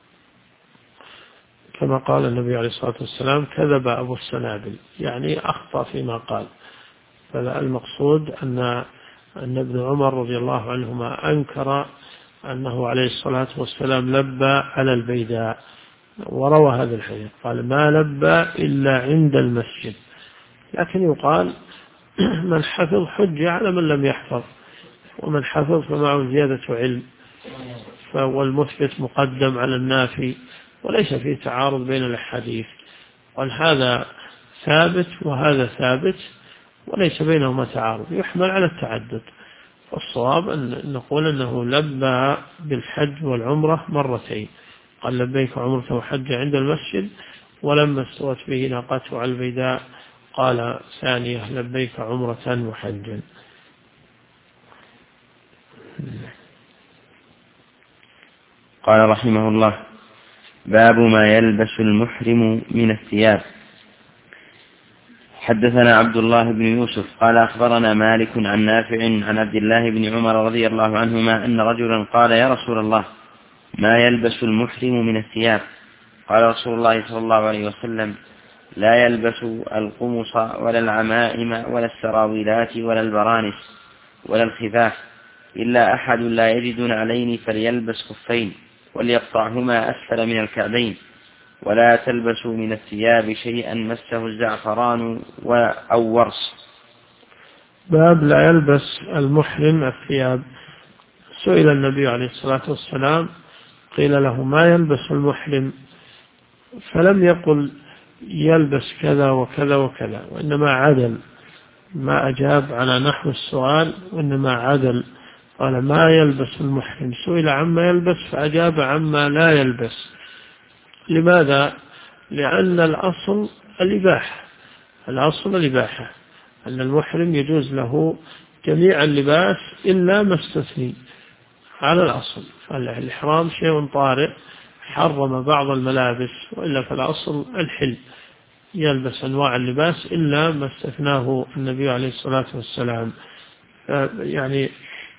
كما قال النبي عليه الصلاة والسلام كذب أبو السنابل، يعني أخطأ فيما قال. فالمقصود أن ابن عمر رضي الله عنهما أنكر أنه عليه الصلاة والسلام لبى على البيداء، وروى هذا الحديث قال ما لبى إلا عند المسجد. لكن يقال من حفظ حج على من لم يحفظ، ومن حفظ فمعه زيادة علم، والمثبت مقدم على النافي، وليس فيه تعارض بين الأحاديث، قال هذا ثابت وهذا ثابت وليس بينهما تعارض، يحمل على التعدد. والصواب أن نقول أنه لبى بالحج والعمرة مرتين، قال لبيك عمرة وحج عند المسجد، ولما استوت به ناقته على البيداء قال ثانية لبيك عمرة وحجا. قال رحمه الله: باب ما يلبس المحرم من الثياب. حدثنا عبد الله بن يوسف قال أخبرنا مالك عن نافع عن عبد الله بن عمر رضي الله عنهما أن رجلا قال: يا رسول الله، ما يلبس المحرم من الثياب؟ قال رسول الله صلى الله عليه وسلم: لا يلبس القمص ولا العمائم ولا السراويلات ولا البرانس ولا الخفاف إلا أحد لا يجد نعلين فليلبس خفين وليقطعهما أسفل من الكعبين، ولا تلبسوا من الثياب شيئا مسه الزعفران أو ورس. باب لا يلبس المحرم الثياب. سئل النبي عليه الصلاة والسلام قيل له ما يلبس المحرم، فلم يقل يلبس كذا وكذا وكذا، وإنما عدل، ما أجاب على نحو السؤال، وإنما عدل، قال ما يلبس المحرم، سئل عما يلبس فأجاب عما لا يلبس. لماذا؟ لأن الأصل الإباحة، الأصل الإباحة، أن المحرم يجوز له جميع اللباس إلا ما استثني على الأصل. فالإحرام شيء طارئ حرم بعض الملابس، وإلا فالأصل الحل، يلبس أنواع اللباس إلا ما استثناه النبي عليه الصلاة والسلام. يعني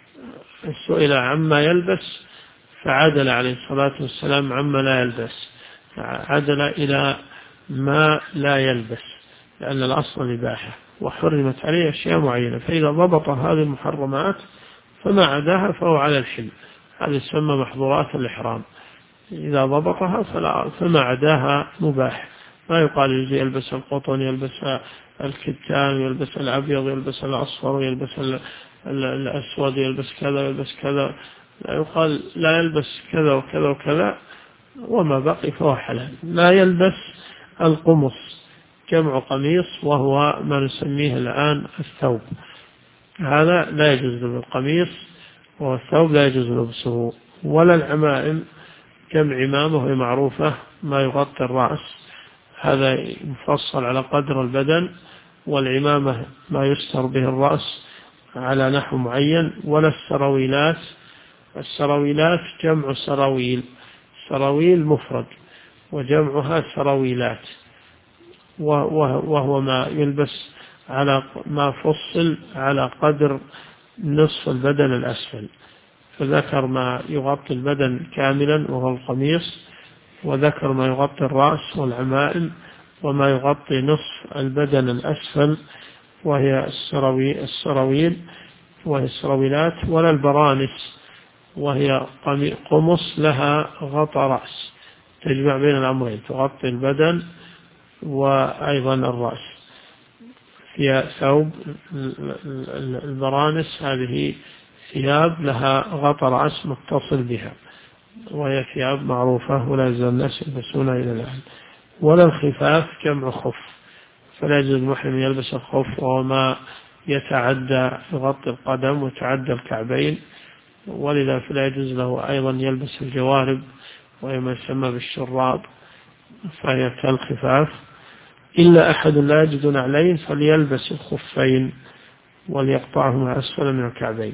سئل عما يلبس فعدل عليه الصلاة والسلام عما لا يلبس، عدل إلى ما لا يلبس، لأن الأصل الإباحة، وحرمت عليه أشياء معينة، فإذا ضبط هذه المحرمات فما عداها فهو على الحل، هذا يسمى محظورات الإحرام، إذا ضبطها فما عداها مباح. ما يقال يلبس القطن، يلبس الكتان، يلبس الأبيض، يلبس الأصفر، يلبس الأسود، يلبس كذا يلبس كذا، لا يقال لا يلبس كذا وكذا وكذا وما بقي فهو حلال. لا يلبس القمص، جمع قميص، وهو ما نسميه الآن الثوب، هذا لا يجوز له القميص، والثوب لا يجوز لبسه. ولا العمائم، جمع عمامة وهي معروفة ما يغطي الرأس، هذا مفصل على قدر البدن، والعمامة ما يستر به الرأس على نحو معين. ولا السراويلات، السراويلات جمع سراويل، سراويل مفرد وجمعها سراويلات، وهو ما يلبس على ما فصل على قدر نصف البدن الأسفل، فذكر ما يغطي البدن كاملا وهو القميص، وذكر ما يغطي الرأس والعمائم، وما يغطي نصف البدن الأسفل وهي السراويل وهي السراويلات. ولا البرانس، وهي قمص لها غطى رأس، تجمع بين الأمرين، تغطي البدن وأيضا الرأس. فيها ثوب البرانس، هذه ثياب لها غطى رأس متصل بها، وهي ثياب معروفة ولا يزال الناس يلبسونها إلى الآن. ولا الخفاف، جمع خف، فلا يجوز المحرم يلبس الخف، وهو ما يتعدى يغطي القدم ويتعدى الكعبين، ولذا فلا يجوز له أيضا يلبس الجوارب وهي ما يسمى بالشراب فهي كالخفاف، إلا أحد لا يجد نعلين فليلبس الخفين وليقطعهما أسفل من الكعبين.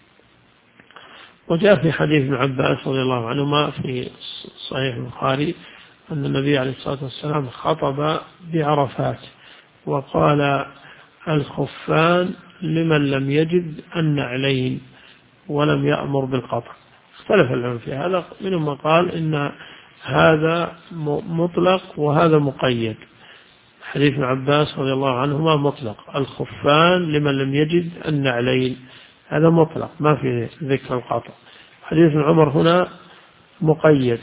وجاء في حديث ابن عباس رضي الله عنهما في صحيح البخاري أن النبي عليه الصلاة والسلام خطب بعرفات وقال الخفان لمن لم يجد النعلين ولم يأمر بالقطع. اختلف العلماء في هذا، منهم من قال إن هذا مطلق وهذا مقيد. حديث ابن عباس رضي الله عنهما مطلق، الخفان لمن لم يجد النعلين، هذا مطلق ما في ذكر القطع. حديث ابن عمر هنا مقيد،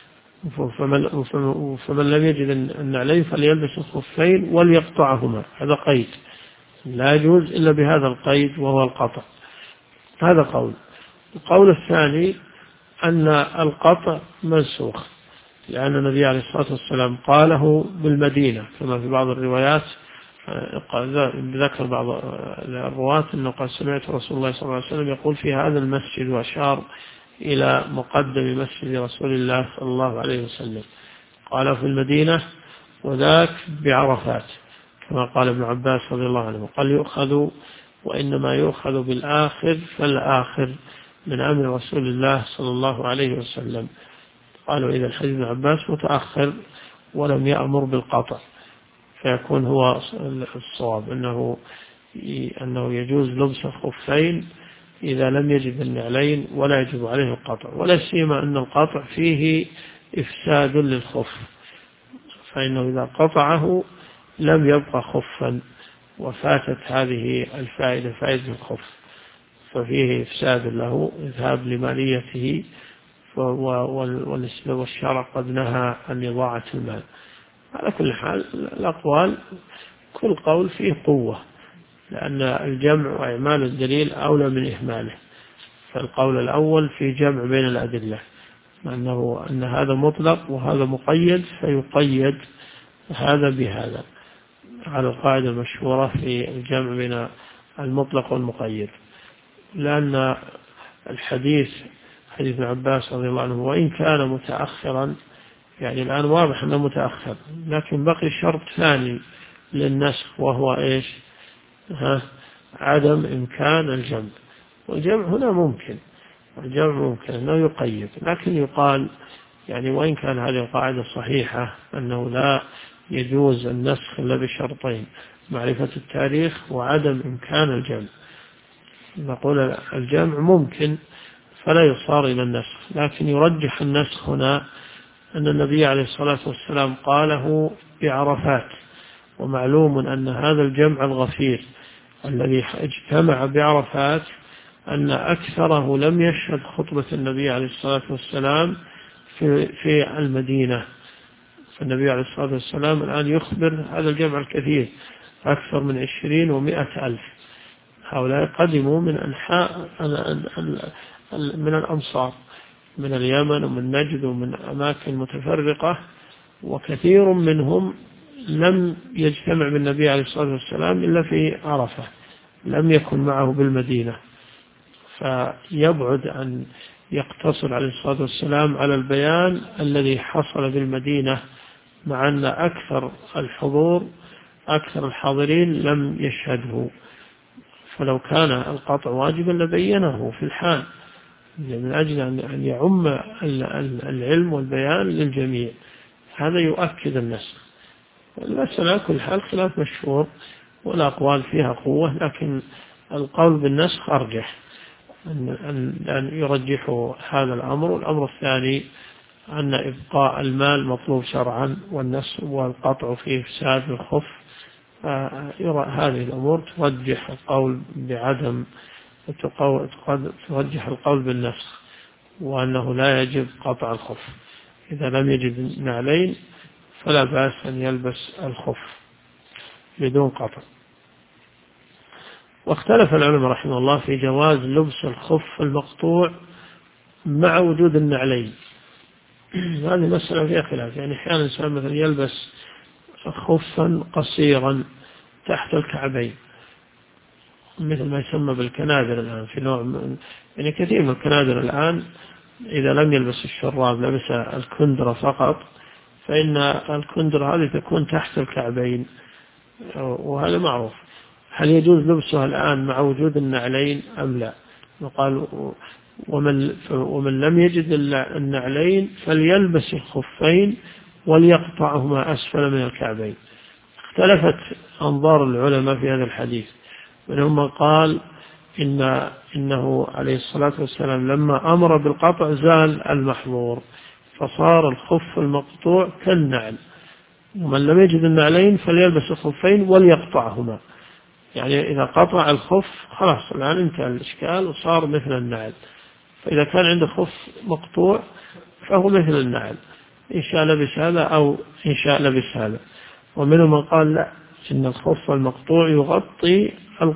فمن لم يجد النعلين فليلبس الخفين وليقطعهما، هذا قيد لا يجوز إلا بهذا القيد وهو القطع. هذا قول. القول الثاني أن القطع منسوخ، لأن النبي عليه الصلاة والسلام قاله بالمدينة كما في بعض الروايات، ذكر بعض الرواة أنه قال سمعت رسول الله صلى الله عليه وسلم يقول في هذا المسجد، وأشار إلى مقدم مسجد رسول الله صلى الله عليه وسلم، قال في المدينة وذاك بعرفات كما قال ابن عباس رضي الله عنه. قال يؤخذ، وإنما يؤخذ بالآخر فالآخر من أمر رسول الله صلى الله عليه وسلم. قالوا إذا الحديث ابن عباس متأخر ولم يأمر بالقطع، فيكون هو الصواب أنه يجوز لبس الخفين إذا لم يجد النعلين ولا يجب عليه القطع، ولا سيما أن القطع فيه إفساد للخف، فإنه إذا قطعه لم يبقى خفا وفاتت هذه الفائدة، فائدة الخف، ففيه إفساد له، إذهاب لماليته، والشرع قد نهى عن إضاعة المال. على كل حال الأقوال كل قول فيه قوة، لأن الجمع وإعمال الدليل أولى من إهماله. فالقول الأول في جمع بين الأدلة، أن هذا مطلق وهذا مقيد، فيقيد هذا بهذا على القاعدة المشهورة في الجمع بين المطلق والمقيد. لأن الحديث حديث ابن عباس رضي الله عنه وإن كان متأخرا، يعني الآن واضح أنه متأخر، لكن بقي شرط ثاني للنسخ وهو إيش؟ عدم إمكان الجمع. والجمع هنا ممكن، الجمع ممكن أنه يقيد، لكن يقال يعني وإن كان هذه القاعدة صحيحة أنه لا يجوز النسخ إلا بشرطين، معرفة التاريخ وعدم إمكان الجمع. نقول الجمع ممكن فلا يصار إلى النسخ، لكن يرجح النسخ هنا أن النبي عليه الصلاة والسلام قاله بعرفات، ومعلوم أن هذا الجمع الغفير الذي اجتمع بعرفات أن أكثره لم يشهد خطبة النبي عليه الصلاة والسلام في المدينة. فالنبي عليه الصلاة والسلام الآن يخبر هذا الجمع الكثير، أكثر من 20 و100 ألف، هؤلاء قدموا من أنحاء من الأمصار، من اليمن ومن نجد ومن أماكن متفرقة، وكثير منهم لم يجتمع بالنبي عليه الصلاة والسلام إلا في عرفة، لم يكن معه بالمدينة، فيبعد أن يقتصر عليه الصلاة والسلام على البيان الذي حصل بالمدينة، مع أن أكثر الحاضرين لم يشهده. فلو كان القطع واجبا لبينه في الحال، من أجل أن يعم العلم والبيان للجميع، هذا يؤكد النسخ. المسألة كل حال خلاف مشهور والأقوال فيها قوة، لكن القول بالنسخ أرجح، أن يرجحوا هذا الأمر. والأمر الثاني أن إبقاء المال مطلوب شرعا، والنسخ والقطع فيه إفساد الخف، يرى هذه الأمور ترجح القول بعدم، ترجح القول بالنسخ، وأنه لا يجب قطع الخف. إذا لم يجد نعلين فلا بأس أن يلبس الخف بدون قطع. واختلف العلماء رحمه الله في جواز لبس الخف المقطوع مع وجود النعلين. هذه مسألة فيها خلاف، يعني أحيانا الإنسان مثلا يلبس خفا قصيرا تحت الكعبين، مثل ما يسمى بالكنادر الآن، في نوع يعني كثير من الكنادر الآن إذا لم يلبس الشراب لبس الكندرة فقط، فإن الكندرة هذه تكون تحت الكعبين، وهذا معروف. هل يجوز لبسها الآن مع وجود النعلين أم لا؟ وقال ومن لم يجد النعلين فليلبس الخفين وليقطعهما أسفل من الكعبين. اختلفت أنظار العلماء في هذا الحديث، منهم من قال إنه عليه الصلاة والسلام لما أمر بالقطع زال المحظور فصار الخف المقطوع كالنعل، ومن لم يجد النعلين فليلبس الخفين وليقطعهما. يعني إذا قطع الخف خلاص الآن انتهى الإشكال وصار مثل النعل، فإذا كان عنده خف مقطوع فهو مثل النعل، إن شاء لبس هذا أو إن شاء لبس هذا. ومنهم من قال لا، إن الخف المقطوع يغطي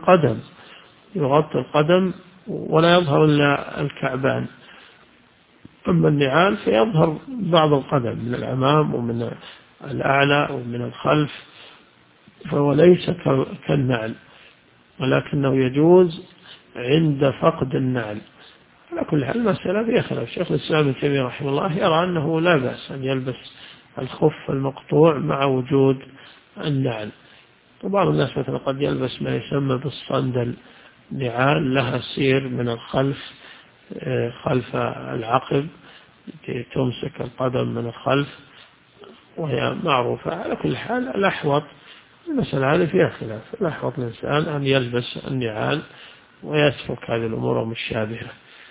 القدم ولا يظهر إلا الكعبان، أما النعال فيظهر بعض القدم من الأمام ومن الأعلى ومن الخلف، فهو ليس كالنعل، ولكنه يجوز عند فقد النعل. على كل حال المسألة فيها خلاف. شيخ الإسلام ابن تيمية رحمه الله يرى أنه لا بأس أن يلبس الخف المقطوع مع وجود النعل. وبعض الناس مثلا قد يلبس ما يسمى بالصندل، نعال لها سير من الخلف خلف العقب تمسك القدم من الخلف وهي معروفة. على كل حال الأحوط المسألة هذه فيها خلاف، الأحوط الإنسان أن يلبس النعال ويترك هذه الأمور المشابهة.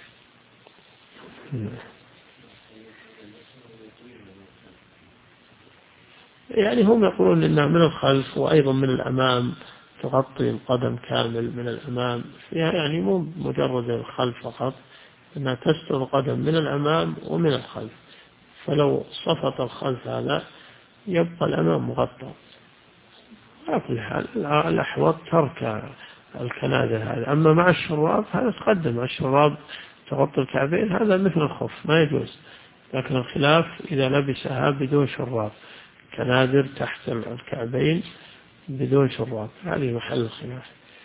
يعني هم يقولون إنها من الخلف وأيضا من الأمام، تغطي القدم كامل من الأمام، فيها يعني مو مجرد الخلف فقط، إنها تستر القدم من الأمام ومن الخلف، فلو صفت الخلف هذا يبقى الأمام مغطى. على كل حال الأحوط ترك الكنادر هذا. أما مع الشراب هذا تقدم، مع الشراب تغطي الكعبين هذا مثل الخف ما يجوز، لكن الخلاف إذا لبسها بدون شراب، كنادر تحت الكعبين بدون شراب، هذه محل الخلاف.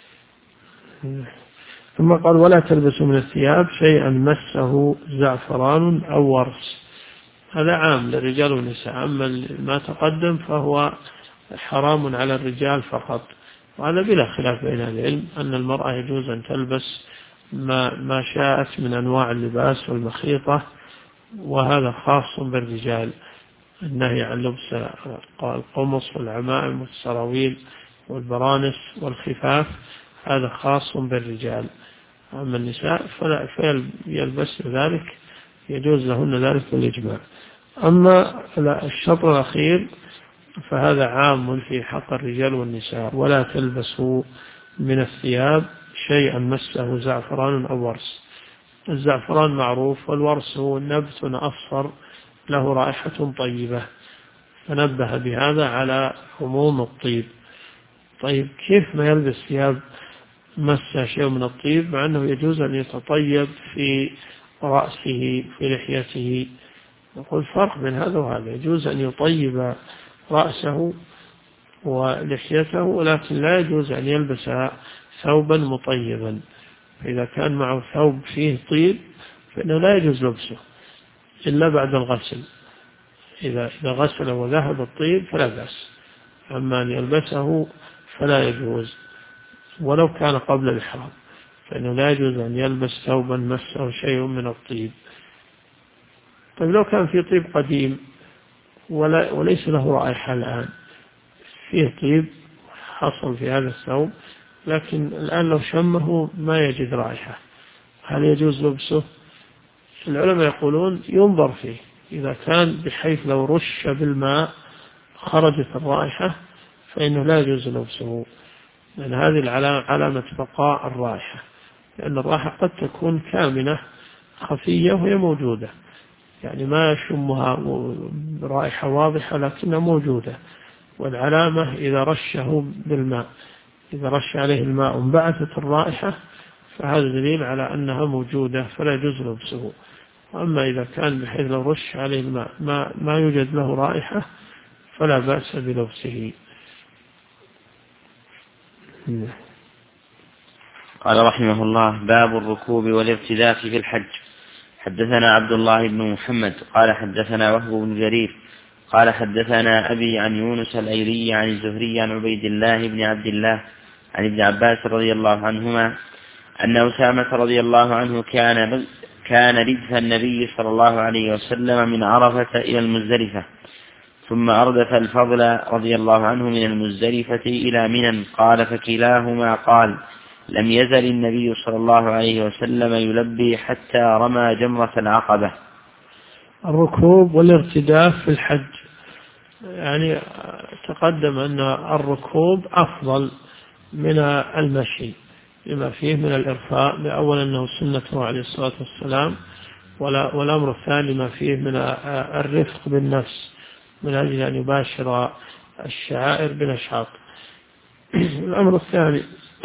ثم قال ولا تلبسوا من الثياب شيئا مسه زعفران أو ورس. هذا عام للرجال والنساء، أما ما تقدم فهو حرام على الرجال فقط، وهذا بلا خلاف بين العلم أن المرأة يجوز أن تلبس ما شاءت من أنواع اللباس والمخيطة، وهذا خاص بالرجال. النهي عن لبس القمص والعمائم والسراويل والبرانس والخفاف هذا خاص بالرجال، أما النساء فلا فيلبسن ذلك، يجوز لهن ذلك بالإجماع. أما الشطر الأخير فهذا عام في حق الرجال والنساء، ولا تلبسوا من الثياب شيئا مسه زعفران أو ورس. الزعفران معروف، والورس هو نبت أصفر له رائحة طيبة، فنبه بهذا على عموم الطيب. طيب كيف ما يلبس ثياب مسه شيء من الطيب مع أنه يجوز أن يتطيب في رأسه في لحيته؟ نقول فرق بين هذا وهذا، يجوز أن يطيب رأسه ولحيته، ولكن لا يجوز أن يلبس ثوبا مطيبا. فإذا كان معه ثوب فيه طيب فإنه لا يجوز لبسه إلا بعد الغسل، إذا غسل وذهب الطيب فلا بأس، أما أن يلبسه فلا يجوز ولو كان قبل الإحرام، فإنه لا يجوز أن يلبس ثوبا مسه شيء من الطيب. طيب لو كان في طيب قديم وليس له رائحة الآن، فيه طيب حصل في هذا الثوب لكن الآن لو شمه ما يجد رائحة، هل يجوز لبسه؟ العلماء يقولون ينظر فيه، إذا كان بحيث لو رش بالماء خرجت الرائحة فإنه لا يجوز لبسه، لأن هذه علامة بقاء الرائحة، لأن الرائحة قد تكون كامنة خفية وهي موجودة، يعني ما يشمها رائحة واضحة لكنها موجودة، والعلامة إذا رشه بالماء، إذا رش عليه الماء وانبعثت الرائحة فهذا دليل على أنها موجودة فلا يجوز لبسه. أما إذا كان بحيث لو رش عليه الماء ما يوجد له رائحة فلا بأس بلبسه. قال رحمه الله: باب الركوب والارتداف في الحج. حدثنا عبد الله بن محمد قال حدثنا وهب بن جرير قال حدثنا أبي عن يونس الأيلي عن الزهري عن عبيد الله بن عبد الله عن ابن عباس رضي الله عنهما أن أسامة رضي الله عنه كان ردف النبي صلى الله عليه وسلم من عرفة إلى المزدلفة، ثم أردف الفضل رضي الله عنه من المزدلفة إلى منى. قال: فكلاهما قال: لم يزل النبي صلى الله عليه وسلم يلبي حتى رمى جمرة العقبة. الركوب والارتداف في الحج، يعني تقدم أن الركوب أفضل من المشي لما فيه من الإرفاء، بأول أنه سنته عليه الصلاة والسلام، والأمر الثاني ما فيه من الرفق بالنفس من أجل أن يباشر الشعائر بنشاط. الأمر الثاني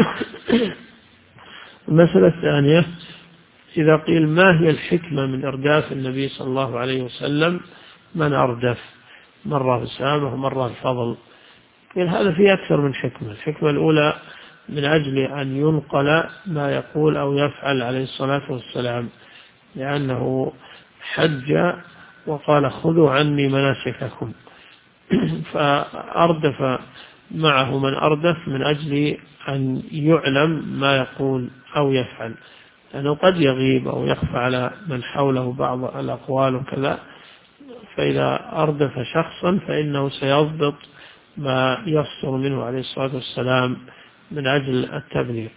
المسألة الثانية: إذا قيل ما هي الحكمة من إرداف النبي صلى الله عليه وسلم من أردف، مرة أسامة ومرة الفضل، قيل هذا فيه أكثر من حكمة. الحكمة الأولى من أجل أن ينقل ما يقول أو يفعل عليه الصلاة والسلام، لأنه حج وقال: خذوا عني مناسككم، فأردف معه من أردف من أجل أن يعلم ما يقول أو يفعل، لأنه قد يغيب أو يخفى على من حوله بعض الأقوال وكذا، فإذا أردف شخصا فإنه سيضبط ما يصدر منه عليه الصلاة والسلام من أجل التبليغ.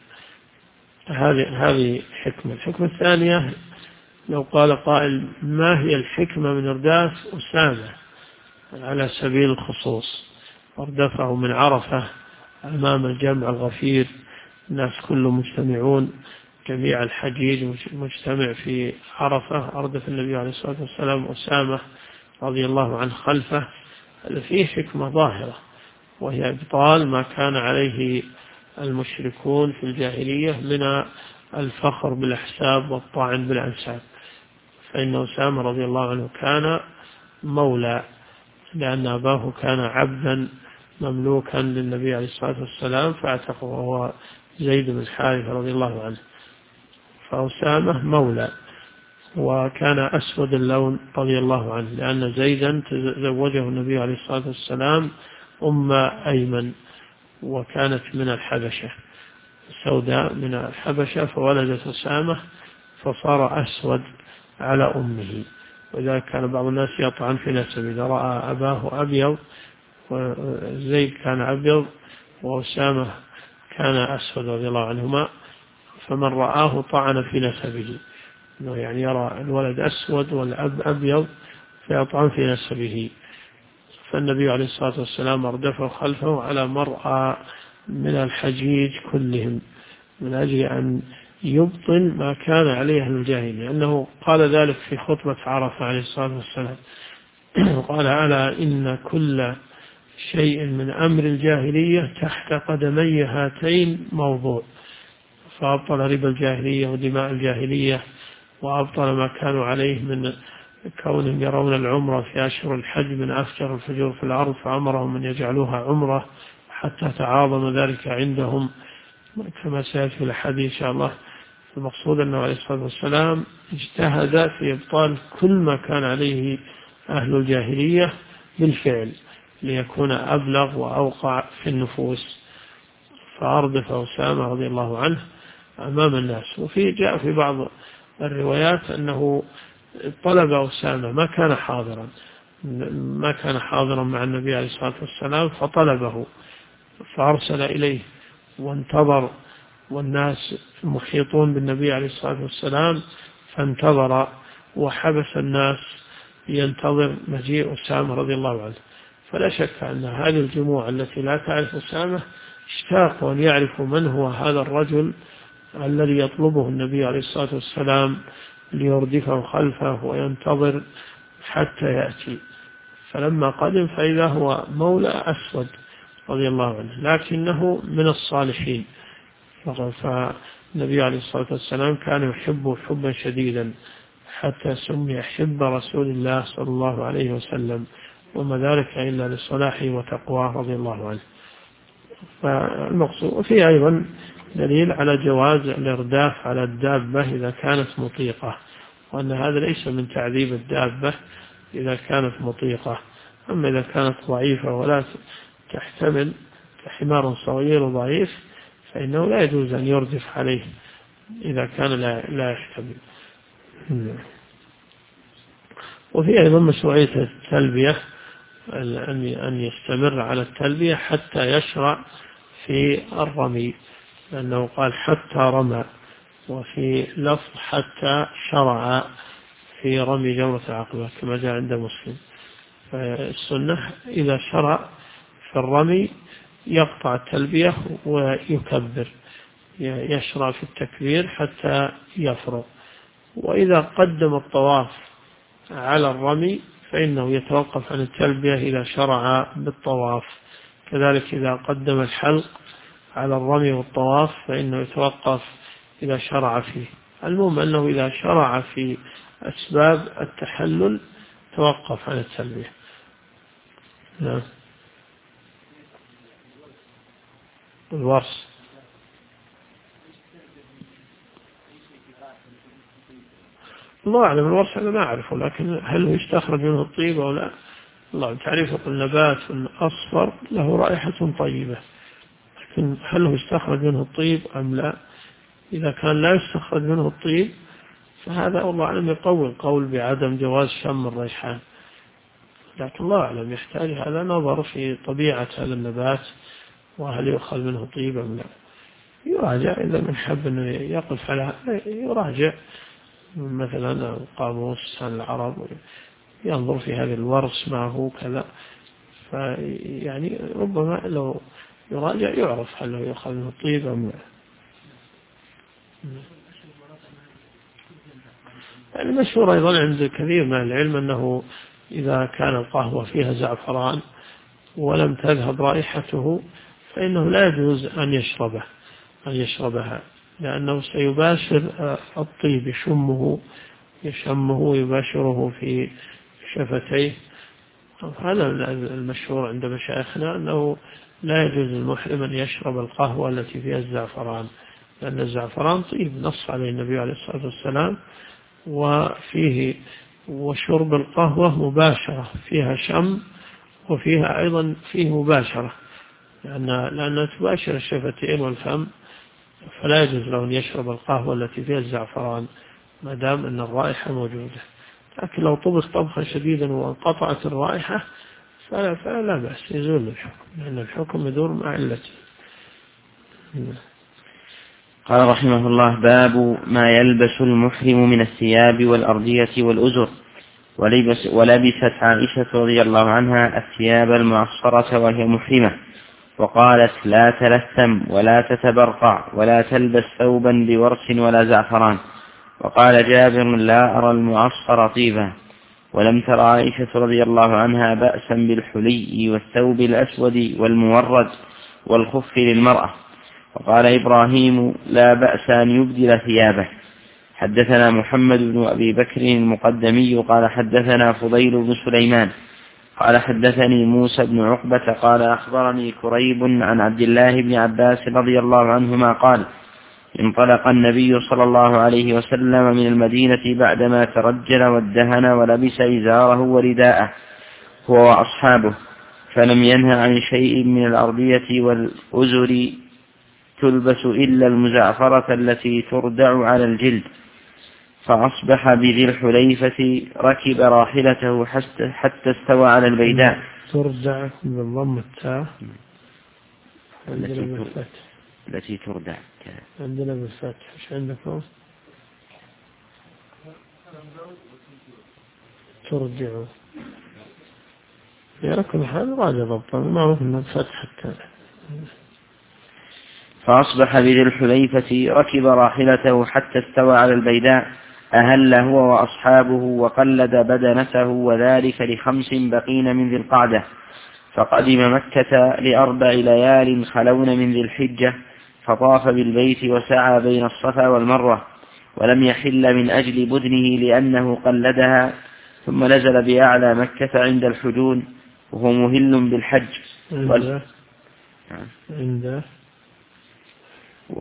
هذه حكمة. الحكمة الثانية: لو قال قائل ما هي الحكمة من إرداف أسامة على سبيل الخصوص، أردفه من عرفة أمام الجمع الغفير، الناس كلهم مجتمعون، جميع الحجيج مجتمع في عرفة، أردف النبي عليه الصلاة والسلام أسامة رضي الله عنه خلفه، فيه حكمة ظاهرة، وهي إبطال ما كان عليه المشركون في الجاهلية من الفخر بالأحساب والطعن بالأنساب. فإن أسامة رضي الله عنه كان مولى، لأن أباه كان عبدا مملوكا للنبي عليه الصلاة والسلام فاعتقه، وهو زيد بن حارثة رضي الله عنه، فأسامة مولى، وكان أسود اللون رضي الله عنه، لأن زيدا تزوجه النبي عليه الصلاة والسلام أم أيمن، وكانت من الحبشة، سوداء من الحبشة، فولدت أسامة فصار أسود على أمه، وذلك كان بعض الناس يطعن في نسبه، إذا رأى أباه أبيض وزيد كان أبيض وأسامة كان أسود رضي الله عنهما، فمن رآه طعن في نسبه، يعني يرى الولد أسود والأب أبيض فيطعن في نسبه. فالنبي عليه الصلاة والسلام أردفه خلفه على مرأى من الحجيج كلهم من أجل أن يبطن ما كان عليه الجاهلية، لأنه قال ذلك في خطبة عرفة عليه الصلاة والسلام، قال: ألا إن كل شيء من أمر الجاهلية تحت قدمي هاتين موضوع، فأبطل ربا الجاهلية ودماء الجاهلية، وأبطل ما كانوا عليه من كونهم يرون العمرة في أشهر الحج من أفجر الفجور في الأرض، فأمرهم أن يجعلوها عمرة حتى تعاظم ذلك عندهم، كما سيأتي في الحديث إن شاء الله. المقصود أنه عليه الصلاة والسلام اجتهد في إبطال كل ما كان عليه أهل الجاهلية بالفعل ليكون أبلغ وأوقع في النفوس، فأردف أسامة رضي الله عنه أمام الناس. جاء في بعض الروايات أنه طلب أسامة، ما كان حاضرا مع النبي عليه الصلاة والسلام، فطلبه فأرسل إليه وانتظر، والناس محيطون بالنبي عليه الصلاة والسلام، فانتظر وحبس الناس ينتظر مجيء أسامة رضي الله عنه. فلا شك أن هذه الجموع التي لا تعرف أسامة اشتاقوا أن يعرفوا من هو هذا الرجل الذي يطلبه النبي عليه الصلاة والسلام ليردفه خلفه وينتظر حتى يأتي. فلما قدم فإذا هو مولى أسود رضي الله عنه، لكنه من الصالحين، فالنبي عليه الصلاة والسلام كان يحبه حبا شديدا حتى سمي حب رسول الله صلى الله عليه وسلم، وما ذلك إلا لصلاحه وتقواه رضي الله عنه. فالمقصود فيه أيضا دليل على جواز الإرداف على الدابة إذا كانت مطيقة، وأن هذا ليس من تعذيب الدابة إذا كانت مطيقة. أما إذا كانت ضعيفة ولا تحتمل كحمار صغير وضعيف فإنه لا يجوز أن يردف عليه إذا كان لا يحتمل. وفي أيضا مشروعية التلبية، أن يستمر على التلبية حتى يشرع في الرمي، لأنه قال حتى رمى، وفي لفظ حتى شرع في رمي جمرة العقبة كما جاء عند مسلم. فالسنة إذا شرع في الرمي يقطع التلبية ويكبر، يشرع في التكبير حتى يفرغ. وإذا قدم الطواف على الرمي فإنه يتوقف عن التلبية إذا شرع بالطواف. كذلك إذا قدم الحلق على الرمي والطواف فإنه يتوقف إذا شرع فيه. المهم أنه إذا شرع في أسباب التحلل توقف عن التلبية. نعم. الورس الله أعلم، الورس أنا ما أعرفه، لكن هل هو يستخرج منه الطيب أو لا الله تعريفه. النبات الأصفر له رائحة طيبة، لكن هل هو يستخرج منه الطيب أم لا؟ إذا كان لا يستخرج منه الطيب فهذا الله أعلم يقوي القول بعدم جواز شم الريحان، لكن الله أعلم يحتاج هذا نظر في طبيعة هذا النبات وهل يؤخذ منه طيب أم لا. يراجع إذا من حب أنه يقف على يراجع مثلا قاموس لسان العرب ينظر في هذه الورس معه كذا، فيعني ربما لو يراجع يعرف هل يؤخذ منه طيب أم لا. المشهور أيضا عند كثير من العلم أنه إذا كان القهوة فيها زعفران ولم تذهب رائحته فإنه لا يجوز أن يشربها، لأنه سيباشر الطيب، يشمه ويباشره في شفتيه. هذا المشهور عند مشايخنا أنه لا يجوز للمحرم أن يشرب القهوة التي فيها الزعفران، لأن الزعفران طيب نص عليه النبي عليه الصلاة والسلام، وشرب القهوة مباشرة فيها شم وفيها أيضا فيه مباشرة، لأنها تباشر الشفتين والفم، فلا يجوز له أن يشرب القهوة التي فيها الزعفران ما دام أن الرائحة موجودة. لكن لو طبخ طبخا شديدا وانقطعت الرائحة فلا بأس، يزول الحكم، لأن الحكم يدور مع علته. قال رحمه الله: باب ما يلبس المحرم من الثياب والأردية والأزر. ولبست عائشة رضي الله عنها الثياب المعصرة وهي محرمة، وقالت: لا تلثم ولا تتبرقع ولا تلبس ثوبا بورس ولا زعفران. وقال جابر: لا أرى المعصر طيبا. ولم تر عائشة رضي الله عنها بأسا بالحلي والثوب الأسود والمورد والخف للمرأة. وقال إبراهيم: لا بأس أن يبدل ثيابه. حدثنا محمد بن أبي بكر المقدمي قال حدثنا فضيل بن سليمان قال حدثني موسى بن عقبة قال أخبرني كريب عن عبد الله بن عباس رضي الله عنهما قال: انطلق النبي صلى الله عليه وسلم من المدينة بعدما ترجل وادهن ولبس إزاره ورداءه هو وأصحابه، فلم ينه عن شيء من الأردية والأزر تلبس إلا المزعفرة التي تردع على الجلد. فأصبح بذي الحليفة ركب راحلته حتى استوى على البيداء. تردع بالضم التاء التي تردع عندنا بالفتح. ايش عندكم؟ ترجع يركب حال راجع ضبطا معروف انه بفتح التاء. فأصبح بذي الحليفة ركب راحلته حتى استوى على البيداء، أهل هو وأصحابه وقلد بدنته، وذلك ل5 بقين من ذي القعدة. فقدم مكة ل4 ليال خلون من ذي الحجة، فطاف بالبيت وسعى بين الصفا والمروة، ولم يحل من أجل بدنه لأنه قلدها، ثم نزل بأعلى مكة عند الحجون وهو مهل بالحج.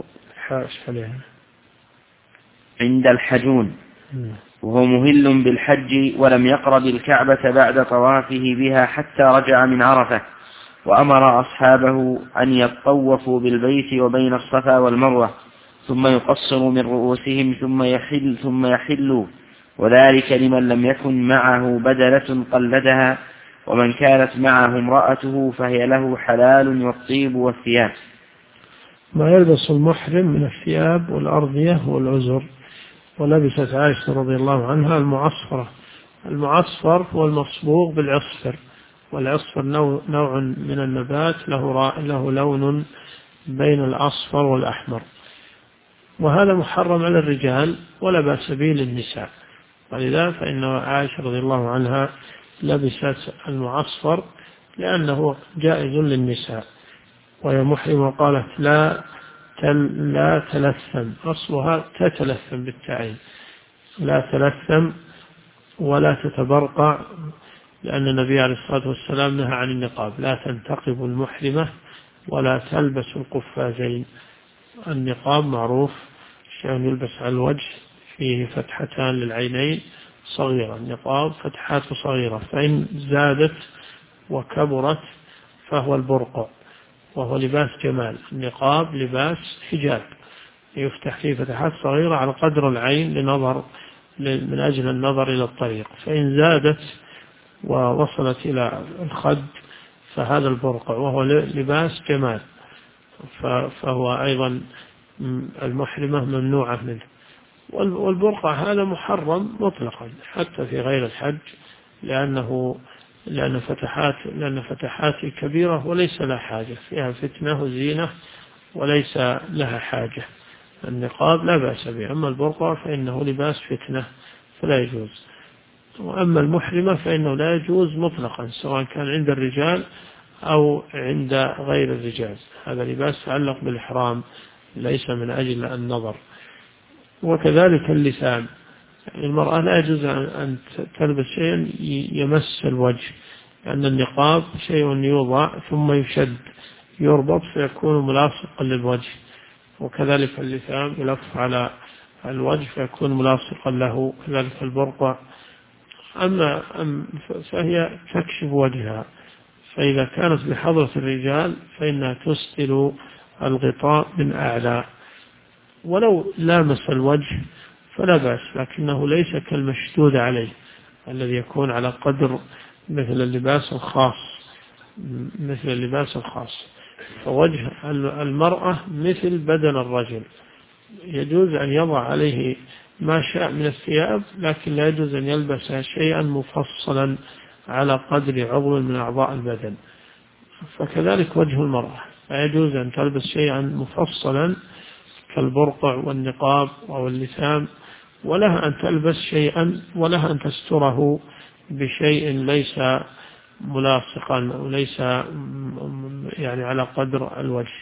عليها عند الحجون، وهو مهل بالحج ولم يقرب الكعبة بعد طوافه بها حتى رجع من عرفة، وأمر أصحابه أن يطوفوا بالبيت وبين الصفا والمروة، ثم يقصروا من رؤوسهم ثم يحلوا، وذلك لمن لم يكن معه بدلة قلدها، ومن كانت معه امرأته فهي له حلال والطيب والثياب. ما يلبس المحرم من الثياب والأرضية والعزر. ولبست عائشة رضي الله عنها المعصفرة. المعصفر هو المصبوغ بالعصفر، والعصفر نوع من النبات له لون بين الأصفر والأحمر، وهذا محرم على الرجال ولا بأس به للنساء. ولذا فإن عائشة رضي الله عنها لبست المعصفر لأنه جائز للنساء، وهي محرمة وقالت لا تلثم، أصلها تتلثم بالتعين، لا تلثم ولا تتبرقع، لأن النبي عليه الصلاة والسلام نهى عن النقاب، لا تنتقب المحرمة ولا تلبس القفازين. النقاب معروف شيء يلبس على الوجه فيه فتحتان للعينين صغيرة، النقاب فتحات صغيرة، فإن زادت وكبرت فهو البرقع، وهو لباس جمال. النقاب لباس حجاب يفتح فيه فتحات صغيرة على قدر العين من أجل النظر إلى الطريق، فإن زادت ووصلت إلى الخد فهذا البرقع، وهو لباس جمال، فهو أيضا المحرمة ممنوعة منه. والبرقع هذا محرم مطلقا حتى في غير الحج، لأن فتحات كبيرة وليس لها حاجة، فيها فتنة وزينة وليس لها حاجة. النقاب لا بأس به، أما البرقع فإنه لباس فتنة فلا يجوز. وأما المحرمة فإنه لا يجوز مطلقا، سواء كان عند الرجال أو عند غير الرجال، هذا لباس تعلق بالإحرام ليس من أجل النظر. وكذلك اللسان، المرأة لا يجوز أن تلبس شيئا يمس الوجه، لأن النقاب شيء يوضع ثم يشد يربط فيكون ملاصقا للوجه، وكذلك اللسان يلف على الوجه فيكون ملاصقا له، كذلك البرقع. فهي تكشف وجهها، فإذا كانت بحضرة الرجال فإنها تسدل الغطاء من أعلى، ولو لامس الوجه فلا بأس، لكنه ليس كالمشدود عليه الذي يكون على قدر مثل اللباس الخاص. فوجه المرأة مثل بدن الرجل، يجوز أن يضع عليه ما شاء من الثياب، لكن لا يجوز أن يلبس شيئا مفصلا على قدر عضو من أعضاء البدن. فكذلك وجه المرأة لا يجوز أن تلبس شيئا مفصلا كالبرقع والنقاب أو اللثام، ولها أن تلبس شيئا ولها أن تستره بشيء ليس ملاصقا وليس يعني على قدر الوجه.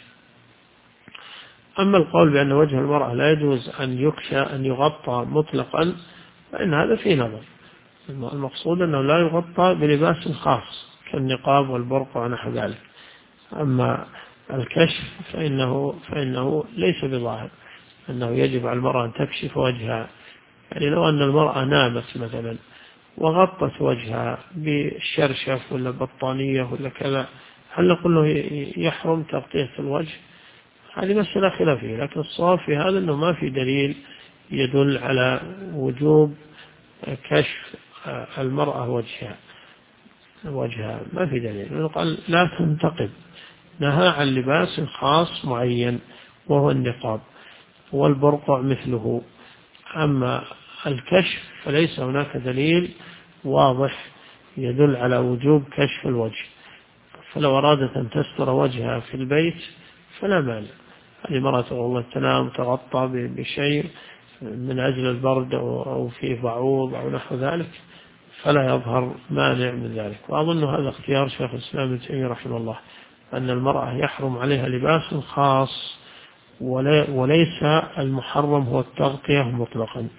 أما القول بأن وجه المرأة لا يجوز أن يكشى أن يغطى مطلقا فإن هذا فيه نظر. المقصود أنه لا يغطى بلباس خاص كالنقاب والبرقع ونحو ذلك. أما الكشف فإنه ليس بظاهر أنه يجب على المرأة أن تكشف وجهها. يعني لو أن المرأة نامت مثلا وغطت وجهها بالشرشف ولا بطانية ولا كذا، هل نقول له يحرم تغطية الوجه؟ هذه مسألة خلافية، لكن الصواب في هذا أنه ما في دليل يدل على وجوب كشف المرأة وجهها، ما في دليل. قال لا تنتقب، نهى عن لباس خاص معين وهو النقاب، والبرقع مثله. أما الكشف فليس هناك دليل واضح يدل على وجوب كشف الوجه، فلو أرادت أن تستر وجهها في البيت فلا مانع. هذه مرة والله تنام تغطى بشيء من أجل البرد أو فيه بعوض أو نحو ذلك فلا يظهر مانع من ذلك. وأظن هذا اختيار شيخ الإسلام ابن تيمية رحمه الله، أن المرأة يحرم عليها لباس خاص وليس المحرم هو التغطية مطلقا.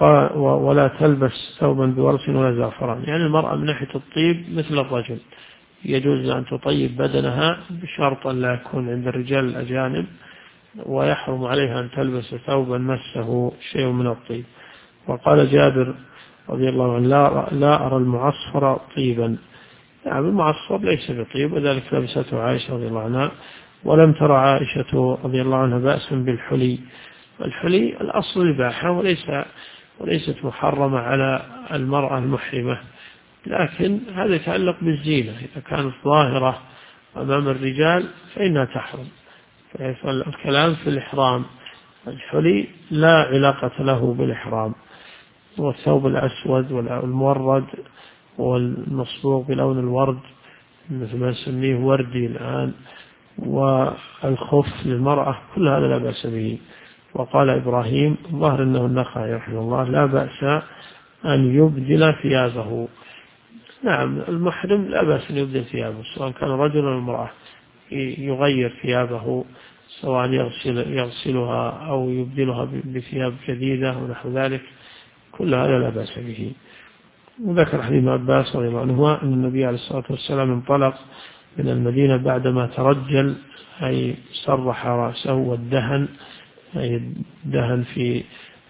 ولا تلبس ثوبا بورس ولا زعفران، يعني المرأة من ناحية الطيب مثل الرجل، يجوز أن تطيب بدنها بشرط أن لا يكون عند الرجال الأجانب، ويحرم عليها أن تلبس ثوبا مسه شيء من الطيب. وقال جابر رضي الله عنه لا أرى المعصفر طيبا. نعم المعصفر ليس بطيب، وذلك لبسته عائشة رضي الله عنها. ولم ترى عائشة رضي الله عنها بأسا بالحلي. الحلي الأصل الإباحة وليست محرمة على المرأة المحرمة، لكن هذا يتعلق بالزينة. إذا كانت ظاهرة أمام الرجال فإنها تحرم. فالكلام في الإحرام، الحلي لا علاقة له بالإحرام. والثوب الأسود والمورد والمصبوغ بلون الورد مثل ما نسميه وردي الآن، والخف للمرأة، كل هذا لا بأس به. وقال إبراهيم ظهر أنه النخعي رحمه الله لا بأس أن يبدل ثيابه. نعم المحرم لا بأس أن يبدل ثيابه، سواء كان رجل أو امرأة، يغير ثيابه، سواء يغسلها أو يبدلها بثياب جديدة ونحو ذلك، كل هذا لا بأس به. وذكر حديث ابن عباس رضي الله عنهما أن النبي عليه الصلاة والسلام انطلق من المدينة بعدما ترجل، أي سرح رأسه والدهن، أي دهن في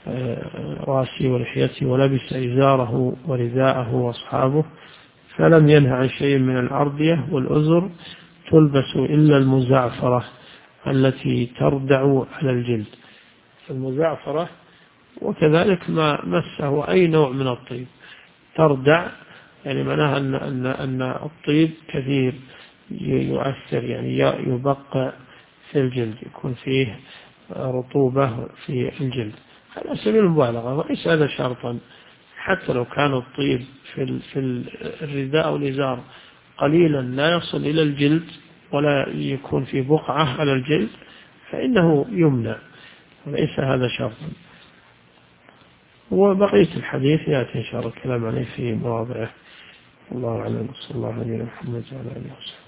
رأسه ولحيته، ولبس إزاره ورداءه وأصحابه، فلم ينهى عن شيء من الأردية والأزر تلبس إلا المزعفرة التي تردع على الجلد، المزعفرة. وكذلك ما مسه أي نوع من الطيب تردع، يعني معناها أن الطيب كثير يؤثر، يعني يبقى في الجلد، يكون فيه رطوبة في الجلد، على سبيل المبالغة. وليس هذا شرطا، حتى لو كان الطيب في الرداء والإزار قليلا لا يصل إلى الجلد ولا يكون في بقعة على الجلد فإنه يمنع، وليس هذا شرطا. وبقية الحديث يأتي إن شاء الله الكلام عليه في مواضعه. الله أعلم، صلى الله عليه وسلم.